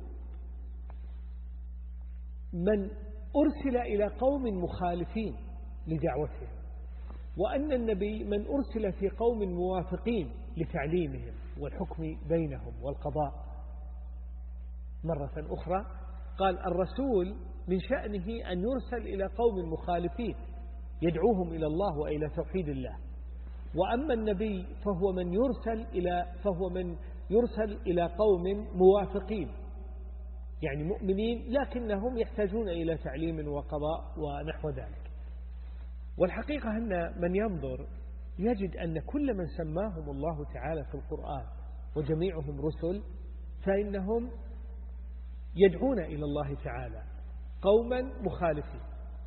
من أرسل إلى قوم مخالفين لدعوتهم، وأن النبي من أرسل في قوم موافقين لتعليمهم والحكم بينهم والقضاء. مرة أخرى قال: الرسول من شأنه أن يرسل إلى قوم مخالفين يدعوهم إلى الله وإلى توحيد الله، وأما النبي فهو من يرسل إلى فهو من يرسل إلى قوم موافقين، يعني مؤمنين لكنهم يحتاجون إلى تعليم وقضاء ونحو ذلك. والحقيقة أن من ينظر يجد أن كل من سماهم الله تعالى في القرآن وجميعهم رسل فإنهم يدعون إلى الله تعالى قوما مخالفين،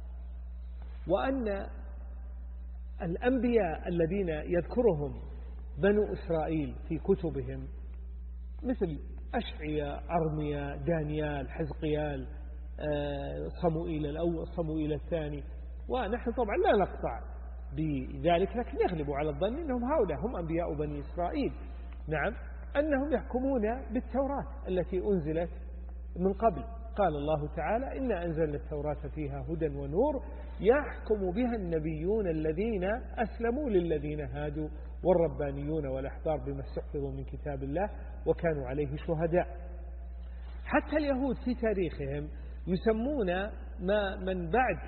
وأن الأنبياء الذين يذكرهم بنو إسرائيل في كتبهم مثل أشعياء، أرميا، دانيال، حزقيال، صموئيل الأول، صموئيل الثاني، ونحن طبعا لا نقطع بذلك، لكن يغلب على الظن أنهم هؤلاء هم أنبياء بني إسرائيل. نعم، أنهم يحكمون بالتوراة التي أنزلت من قبل. قال الله تعالى: إنا أنزلنا التوراة فيها هدى ونور يحكم بها النبيون الذين أسلموا للذين هادوا والربانيون والأحبار بما استحفظوا من كتاب الله وكانوا عليه شهداء. حتى اليهود في تاريخهم يسمون ما من بعد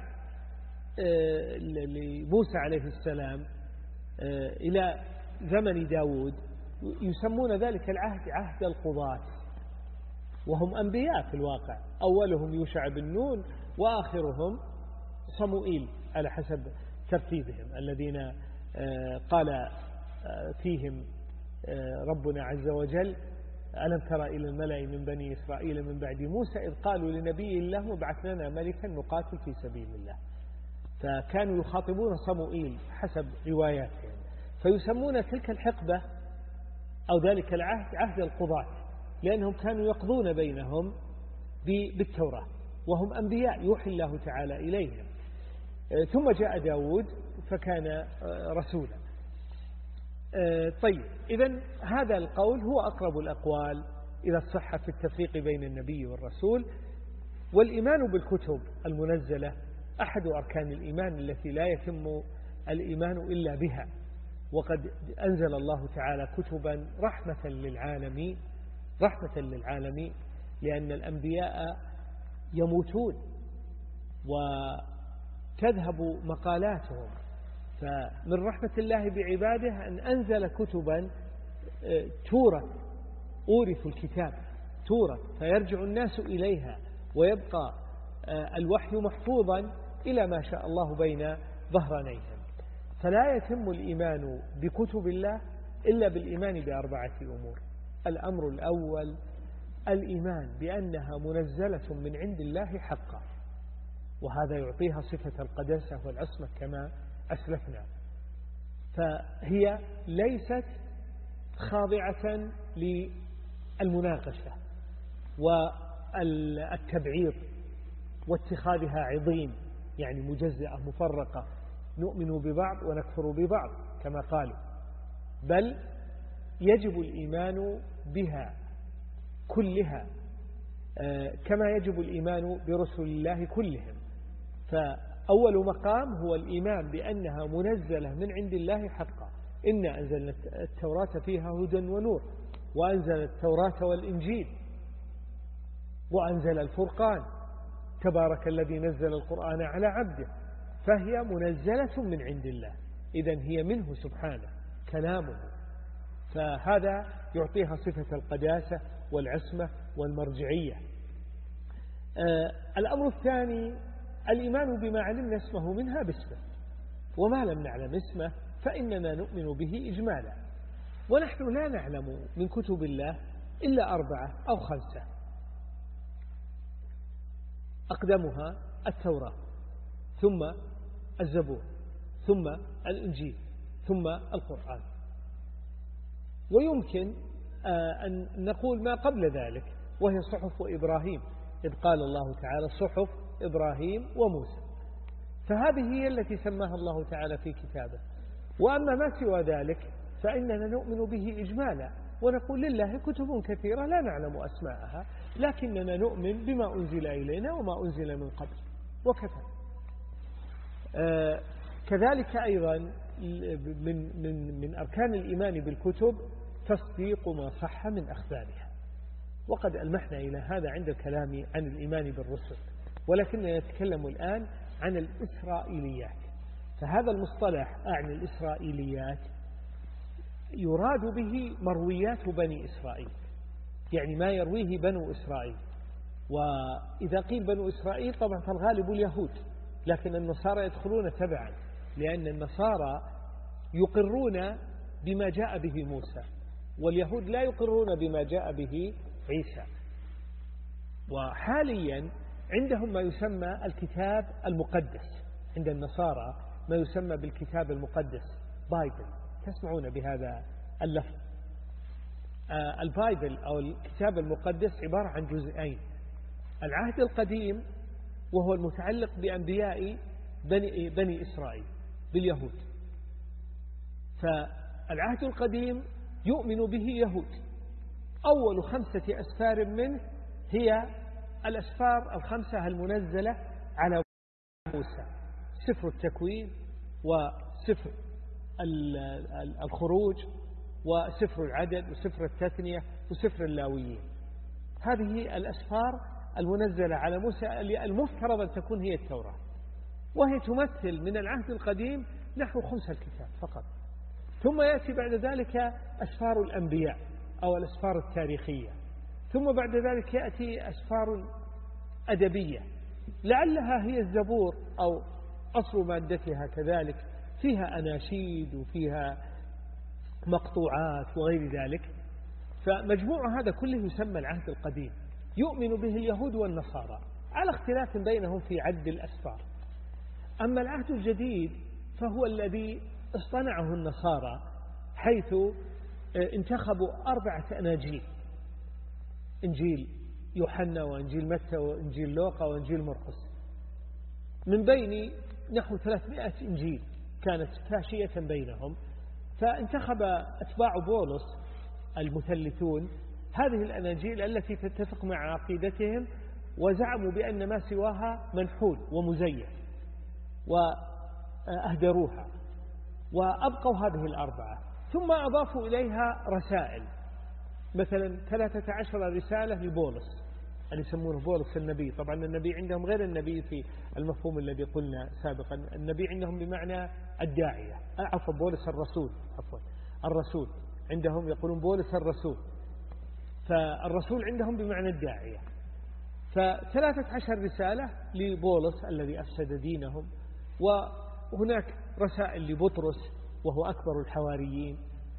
لموسى عليه السلام إلى زمن داود يسمون ذلك العهد عهد القضاة، وهم أنبياء في الواقع، أولهم يوشع بن نون وآخرهم صموئيل على حسب ترتيبهم، الذين قال فيهم ربنا عز وجل: ألم تر إلى الملأ من بني إسرائيل من بعد موسى إذ قالوا لنبي الله ابعث لنا ملكا نقاتل في سبيل الله. فكانوا يخاطبون صموئيل حسب رواياتهم، فيسمون تلك الحقبة أو ذلك العهد عهد القضاة، لأنهم كانوا يقضون بينهم بالتوراة وهم أنبياء يوحي الله تعالى إليهم. ثم جاء داود فكان رسولا. طيب، إذن هذا القول هو أقرب الأقوال إلى الصحة في التفريق بين النبي والرسول. والإيمان بالكتب المنزلة أحد أركان الإيمان التي لا يتم الإيمان إلا بها، وقد أنزل الله تعالى كتبا رحمة للعالمين رحمة للعالمين لأن الأنبياء يموتون وتذهب مقالاتهم، فمن رحمة الله بعباده أن أنزل كتبا تورث، أورث الكتاب تورث فيرجع الناس إليها ويبقى الوحي محفوظا إلى ما شاء الله بين ظهرانيهم. فلا يتم الإيمان بكتب الله إلا بالإيمان بأربعة أمور. الأمر الأول الإيمان بأنها منزلة من عند الله حقا، وهذا يعطيها صفة القداسة والعصمة كما أسلفنا، فهي ليست خاضعة للمناقشة والتبعيض واتخاذها عضين، يعني مجزئة مفرقة نؤمن ببعض ونكفر ببعض كما قالوا، بل يجب الإيمان بها كلها كما يجب الإيمان برسل الله كلهم. فأول مقام هو الإيمان بأنها منزلة من عند الله حقا. إنا أنزلنا التوراة فيها هدى ونور، وأنزل التوراة والإنجيل، وأنزل الفرقان، تبارك الذي نزل القرآن على عبده، فهي منزلة من عند الله، إذن هي منه سبحانه كلامه، فهذا يعطيها صفة القداسة والعصمة والمرجعية. آه الأمر الثاني الإيمان بما علمنا اسمه منها باسمه، وما لم نعلم اسمه فإننا نؤمن به إجمالا. ونحن لا نعلم من كتب الله إلا أربعة أو خمسة، أقدمها التوراة، ثم الزبور، ثم الإنجيل، ثم القرآن. ويمكن أن نقول ما قبل ذلك، وهي صحف إبراهيم، إذ قال الله تعالى صحف إبراهيم وموسى، فهذه هي التي سماها الله تعالى في كتابه. وأما ما سوى ذلك فإننا نؤمن به إجمالا، ونقول لله كتب كثيرة لا نعلم أسماءها، لكننا نؤمن بما أنزل إلينا وما أنزل من قبل وكفى. آه كذلك أيضا من, من, من أركان الإيمان بالكتب تصديق ما صح من أخبارها، وقد ألمحنا إلى هذا عند الكلام عن الإيمان بالرسل، ولكننا نتكلم الآن عن الإسرائيليات. فهذا المصطلح أعني الإسرائيليات يراد به مرويات بني إسرائيل، يعني ما يرويه بنو إسرائيل. وإذا قيل بنو إسرائيل طبعا فالغالب اليهود، لكن النصارى يدخلون تبعا، لأن النصارى يقرون بما جاء به موسى، واليهود لا يقرون بما جاء به عيسى. وحاليا عندهم ما يسمى الكتاب المقدس، عند النصارى ما يسمى بالكتاب المقدس بايبل، تسمعون بهذا اللفظ. آه البايبل أو الكتاب المقدس عبارة عن جزئين: العهد القديم وهو المتعلق بأنبياء بني, بني إسرائيل باليهود، فالعهد القديم يؤمن به يهود. أول خمسة أسفار منه هي الأسفار الخمسة المنزلة على موسى: سفر التكوين، وسفر الخروج، وسفر العدد، وسفر التثنية، وسفر اللاويين. هذه الأسفار المنزلة على موسى المفترض أن تكون هي التوراة، وهي تمثل من العهد القديم نحو خمس الكتاب فقط. ثم يأتي بعد ذلك أسفار الأنبياء أو الأسفار التاريخية، ثم بعد ذلك يأتي أسفار أدبية لعلها هي الزبور أو أصل مادتها كذلك، فيها أناشيد وفيها مقطوعات وغير ذلك. فمجموع هذا كله يسمى العهد القديم، يؤمن به اليهود والنصارى على اختلاف بينهم في عد الأسفار. أما العهد الجديد فهو الذي اصطنعه النصارى، حيث انتخبوا أربعة أناجيل: إنجيل يوحنا، وإنجيل متى، وإنجيل لوقا، وإنجيل مرقس، من بين نحو ثلاثمائة إنجيل كانت فاشية بينهم. فانتخب أتباع بولس المثلثون هذه الأناجيل التي تتفق مع عقيدتهم، وزعموا بأن ما سواها منحول ومزيف، وأهدروها وأبقوا هذه الأربعة. ثم أضافوا إليها رسائل، مثلا ثلاثة عشر رسالة لبولس اللي يسمونه بولس النبي. طبعا النبي عندهم غير النبي في المفهوم الذي قلنا سابقا، النبي عندهم بمعنى الداعية، عفوا بولس الرسول، عفوا الرسول عندهم يقولون بولس الرسول، فالرسول عندهم بمعنى الداعية. فثلاثة عشر رسالة لبولس الذي أفسد دينهم، وهناك رسائل لبطرس وهو أكبر الحواريين،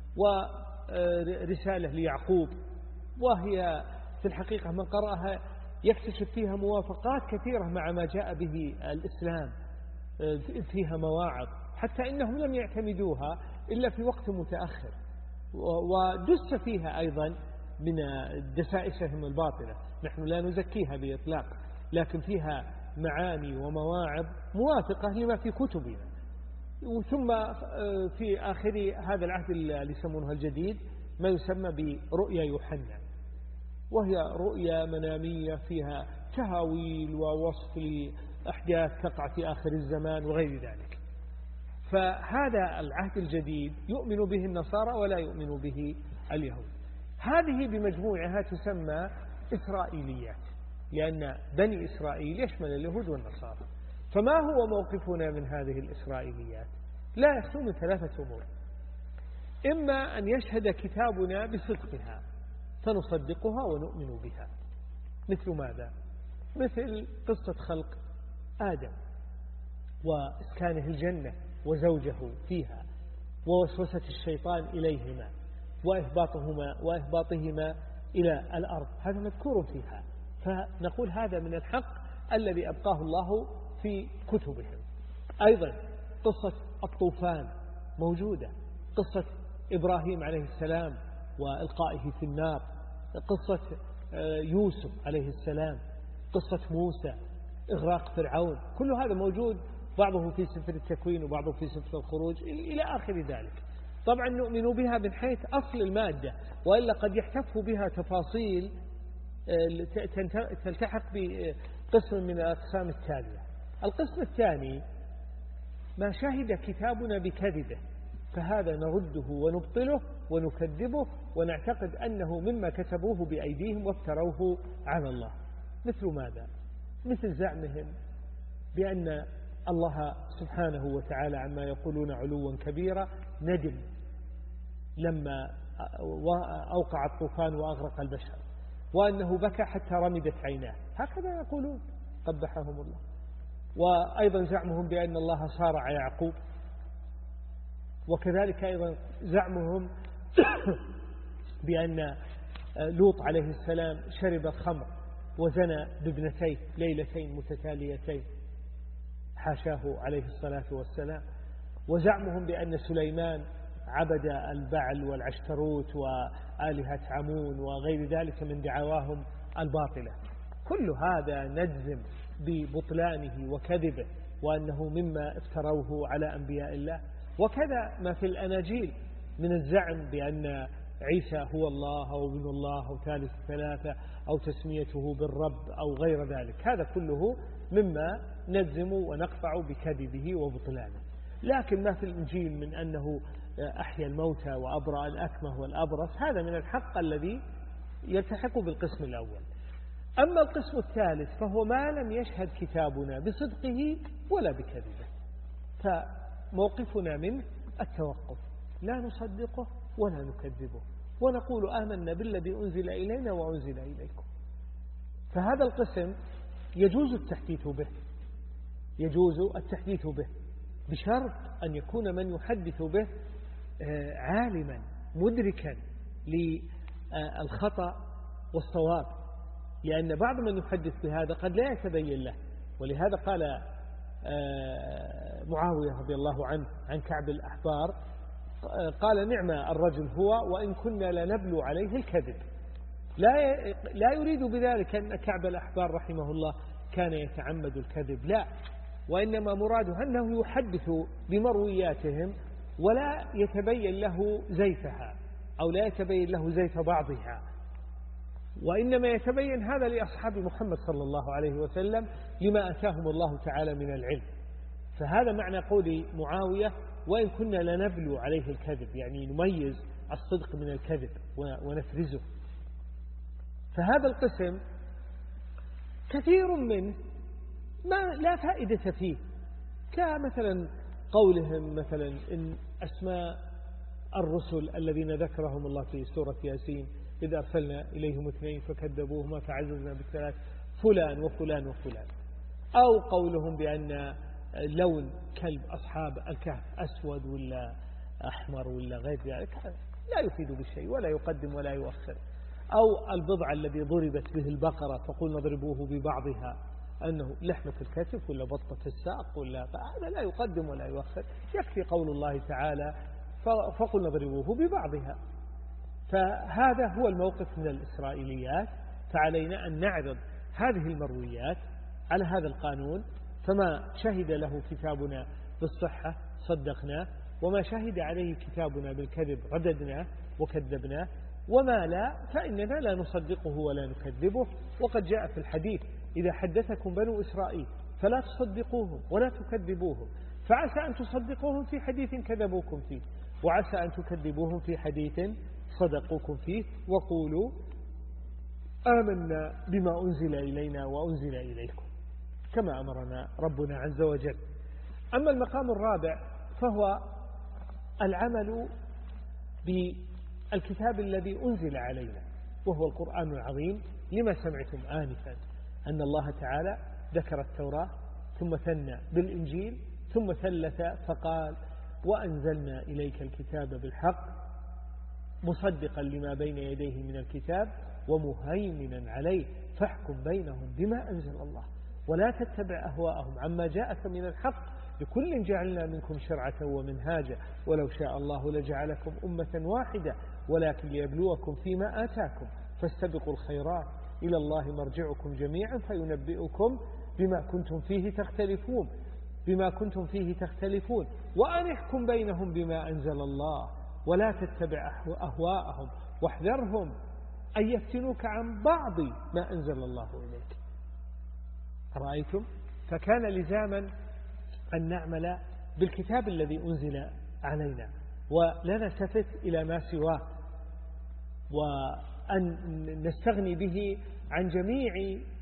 ورسالة ليعقوب، وهي في الحقيقة من قرأها يكتشف فيها موافقات كثيرة مع ما جاء به الإسلام، فيها مواعظ حتى إنهم لم يعتمدوها إلا في وقت متأخر، ودس فيها أيضا من دسائسهم الباطلة. نحن لا نزكيها بإطلاق، لكن فيها معاني ومواعظ موافقة لما في كتبنا. ثم في آخر هذا العهد اللي يسمونه الجديد ما يسمى برؤيا يوحنا، وهي رؤيا منامية فيها تهاويل ووصف لأحداث تقع في آخر الزمان وغير ذلك. فهذا العهد الجديد يؤمن به النصارى ولا يؤمن به اليهود. هذه بمجموعها تسمى إسرائيليات، لأن بني إسرائيل يشمل اليهود والنصارى. فما هو موقفنا من هذه الإسرائيليات؟ لا يخلو من ثلاثة أمور: إما أن يشهد كتابنا بصدقها فنصدقها ونؤمن بها، مثل ماذا؟ مثل قصة خلق آدم وإسكانه الجنة وزوجه فيها ووسوسة الشيطان إليهما وإهباطهما, وإهباطهما إلى الأرض، هذا مذكور فيها، فنقول هذا من الحق الذي أبقاه الله في كتبهم. أيضا قصة الطوفان موجودة، قصة إبراهيم عليه السلام وإلقائه في النار، قصة يوسف عليه السلام، قصة موسى، إغراق فرعون، كل هذا موجود، بعضه في سفر التكوين وبعضه في سفر الخروج إلى آخر ذلك. طبعا نؤمن بها من حيث أصل المادة، وإلا قد يحتف بها تفاصيل تلتحق بقسم من الأقسام التالية. القسم الثاني: ما شهد كتابنا بكذبه فهذا نرده ونبطله ونكذبه ونعتقد أنه مما كتبوه بأيديهم وافتروه على الله. مثل ماذا؟ مثل زعمهم بأن الله سبحانه وتعالى عما يقولون علوا كبيرا ندم لما أوقع الطوفان وأغرق البشر، وأنه بكى حتى رمدت عيناه، هكذا يقولون قبحهم الله. وأيضا زعمهم بأن الله صارع يعقوب، وكذلك أيضا زعمهم بأن لوط عليه السلام شرب الخمر وزنى بابنتيه ليلتين متتاليتين، حاشاه عليه الصلاة والسلام. وزعمهم بأن سليمان عبد البعل والعشتروت وآلهة عمون وغير ذلك من دعواهم الباطلة. كل هذا نجزم ببطلانه وكذبه، وأنه مما افتروه على أنبياء الله. وكذا ما في الأناجيل من الزعم بأن عيسى هو الله أو ابن الله أو ثالث ثلاثة أو تسميته بالرب أو غير ذلك، هذا كله مما نجزم ونقطع بكذبه وبطلانه. لكن ما في الإنجيل من أنه أحيا الموتى وأبرأ الأكمه والأبرص، هذا من الحق الذي يلتحق بالقسم الأول. أما القسم الثالث فهو ما لم يشهد كتابنا بصدقه ولا بكذبه، فموقفنا منه التوقف، لا نصدقه ولا نكذبه، ونقول آمنا بالذي أنزل إلينا وأنزل إليكم. فهذا القسم يجوز التحديث به، يجوز التحديث به بشرط أن يكون من يحدث به عالما مدركا للخطأ والصواب، لأن بعض من يحدث بهذا قد لا يتبين له. ولهذا قال معاوية رضي الله عنه عن كعب الأحبار، قال: نعم الرجل هو وإن كنا لنبلو عليه الكذب. لا لا يريد بذلك أن كعب الأحبار رحمه الله كان يتعمد الكذب، لا، وإنما مراده أنه يحدث بمروياتهم ولا يتبين له زيفها أو لا يتبين له زيف بعضها، وإنما يتبين هذا لأصحاب محمد صلى الله عليه وسلم لما أتاهم الله تعالى من العلم. فهذا معنى قول معاوية: وإن كنا لنبلو عليه الكذب، يعني نميز الصدق من الكذب ونفرزه. فهذا القسم كثير منه ما لا فائدة فيه، كمثلا قولهم مثلا إن أسماء الرسل الذين ذكرهم الله في سورة ياسين: إذ أرسلنا إليهم اثنين فكذبوهما فعززنا بالثلاث فلان وفلان وفلان. أو قولهم بأن لون كلب أصحاب الكهف أسود ولا أحمر ولا غير ذلك، لا يفيد بالشيء ولا يقدم ولا يؤخر. أو البضع الذي ضربت به البقرة فقلنا اضربوه ببعضها، أنه لحمة الكتف ولا بطة الساق ولا، هذا لا يقدم ولا يؤخر، يكفي قول الله تعالى فقلنا اضربوه ببعضها. فهذا هو الموقف من الإسرائيليات. فعلينا أن نعرض هذه المرويات على هذا القانون، فما شهد له كتابنا بالصحة صدقناه، وما شهد عليه كتابنا بالكذب رددناه وكذبناه، وما لا فإننا لا نصدقه ولا نكذبه. وقد جاء في الحديث: إذا حدثكم بنو إسرائيل فلا تصدقوهم ولا تكذبوهم، فعسى أن تصدقوهم في حديث كذبوكم فيه، وعسى أن تكذبوهم في حديث صدقوكم فيه، وقولوا آمنا بما أنزل إلينا وأنزل إليكم كما أمرنا ربنا عز وجل. أما المقام الرابع فهو العمل بالكتاب الذي أنزل علينا وهو القرآن العظيم، لما سمعتم آنفا أن الله تعالى ذكر التوراة ثم ثنى بالإنجيل ثم ثلث فقال: وأنزلنا إليك الكتاب بالحق مصدقا لما بين يديه من الكتاب ومهيمنا عليه فاحكم بينهم بما أنزل الله ولا تتبع أهواءهم عما جاءك من الحق لكل جعلنا منكم شرعة ومنهاجا ولو شاء الله لجعلكم أمة واحدة ولكن ليبلوكم فيما آتاكم فاستبقوا الخيرات إلى الله مرجعكم جميعا فينبئكم بما كنتم فيه تختلفون بما كنتم فيه تختلفون وأن احكم بينهم بما أنزل الله ولا تتبع أهواءهم واحذرهم أن يفتنوك عن بعض ما أنزل الله إليك. رأيتم؟ فكان لزاما أن نعمل بالكتاب الذي أنزل علينا ولا نلتفت إلى ما سواه، وأن نستغني به عن جميع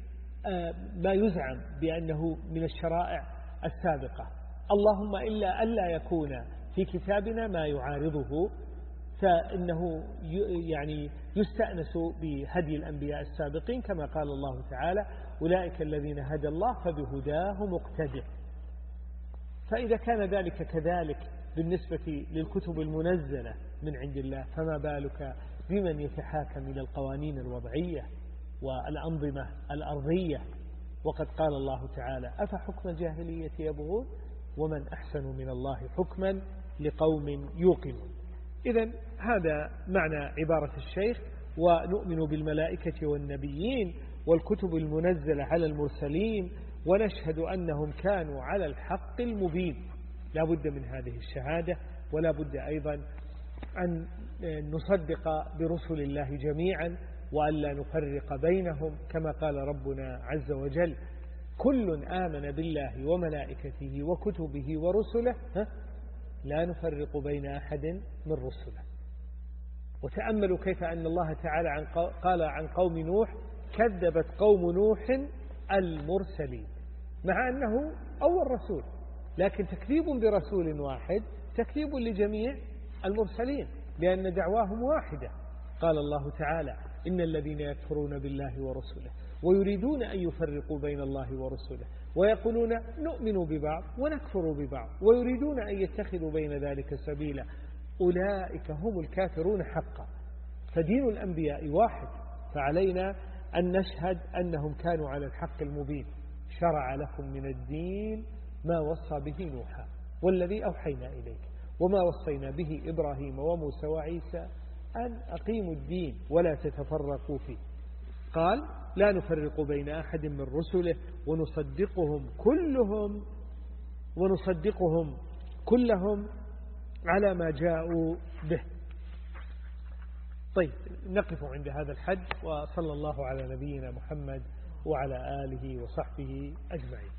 ما يزعم بأنه من الشرائع السابقة، اللهم إلا ألا يكون في كتابنا ما يعارضه، فإنه يعني يستأنس بهدي الأنبياء السابقين كما قال الله تعالى: أولئك الذين هدى الله فبهداه مقتدع. فإذا كان ذلك كذلك بالنسبة للكتب المنزلة من عند الله، فما بالك بمن يتحاكم إلى القوانين الوضعية والأنظمة الأرضية؟ وقد قال الله تعالى: أفحكم الجاهلية يبغون ومن أحسن من الله حكما لقوم يوقنون. إذن هذا معنى عبارة الشيخ: ونؤمن بالملائكة والنبيين والكتب المنزلة على المرسلين ونشهد أنهم كانوا على الحق المبين. لا بد من هذه الشهادة، ولا بد أيضا أن نصدق برسل الله جميعا وأن لا نفرق بينهم كما قال ربنا عز وجل: كل آمن بالله وملائكته وكتبه ورسله لا نفرق بين أحد من رسله. وتأملوا كيف أن الله تعالى عن قال عن قوم نوح: كذبت قوم نوح المرسلين، مع أنه أول رسول، لكن تكذيب برسول واحد تكذيب لجميع المرسلين لأن دعواهم واحدة. قال الله تعالى: إن الذين يكفرون بالله ورسله ويريدون أن يفرقوا بين الله ورسله ويقولون نؤمن ببعض ونكفر ببعض ويريدون أن يتخذوا بين ذلك سبيلا أولئك هم الكافرون حقا. فدين الأنبياء واحد، فعلينا أن نشهد أنهم كانوا على الحق المبين. شرع لكم من الدين ما وصى به نوحا والذي أوحينا إليك وما وصينا به إبراهيم وموسى وعيسى أن أقيموا الدين ولا تتفرقوا فيه. قال: لا نفرق بين أحد من رسله ونصدقهم كلهم ونصدقهم كلهم على ما جاءوا به. طيب، نقف عند هذا الحد، وصلى الله على نبينا محمد وعلى آله وصحبه أجمعين.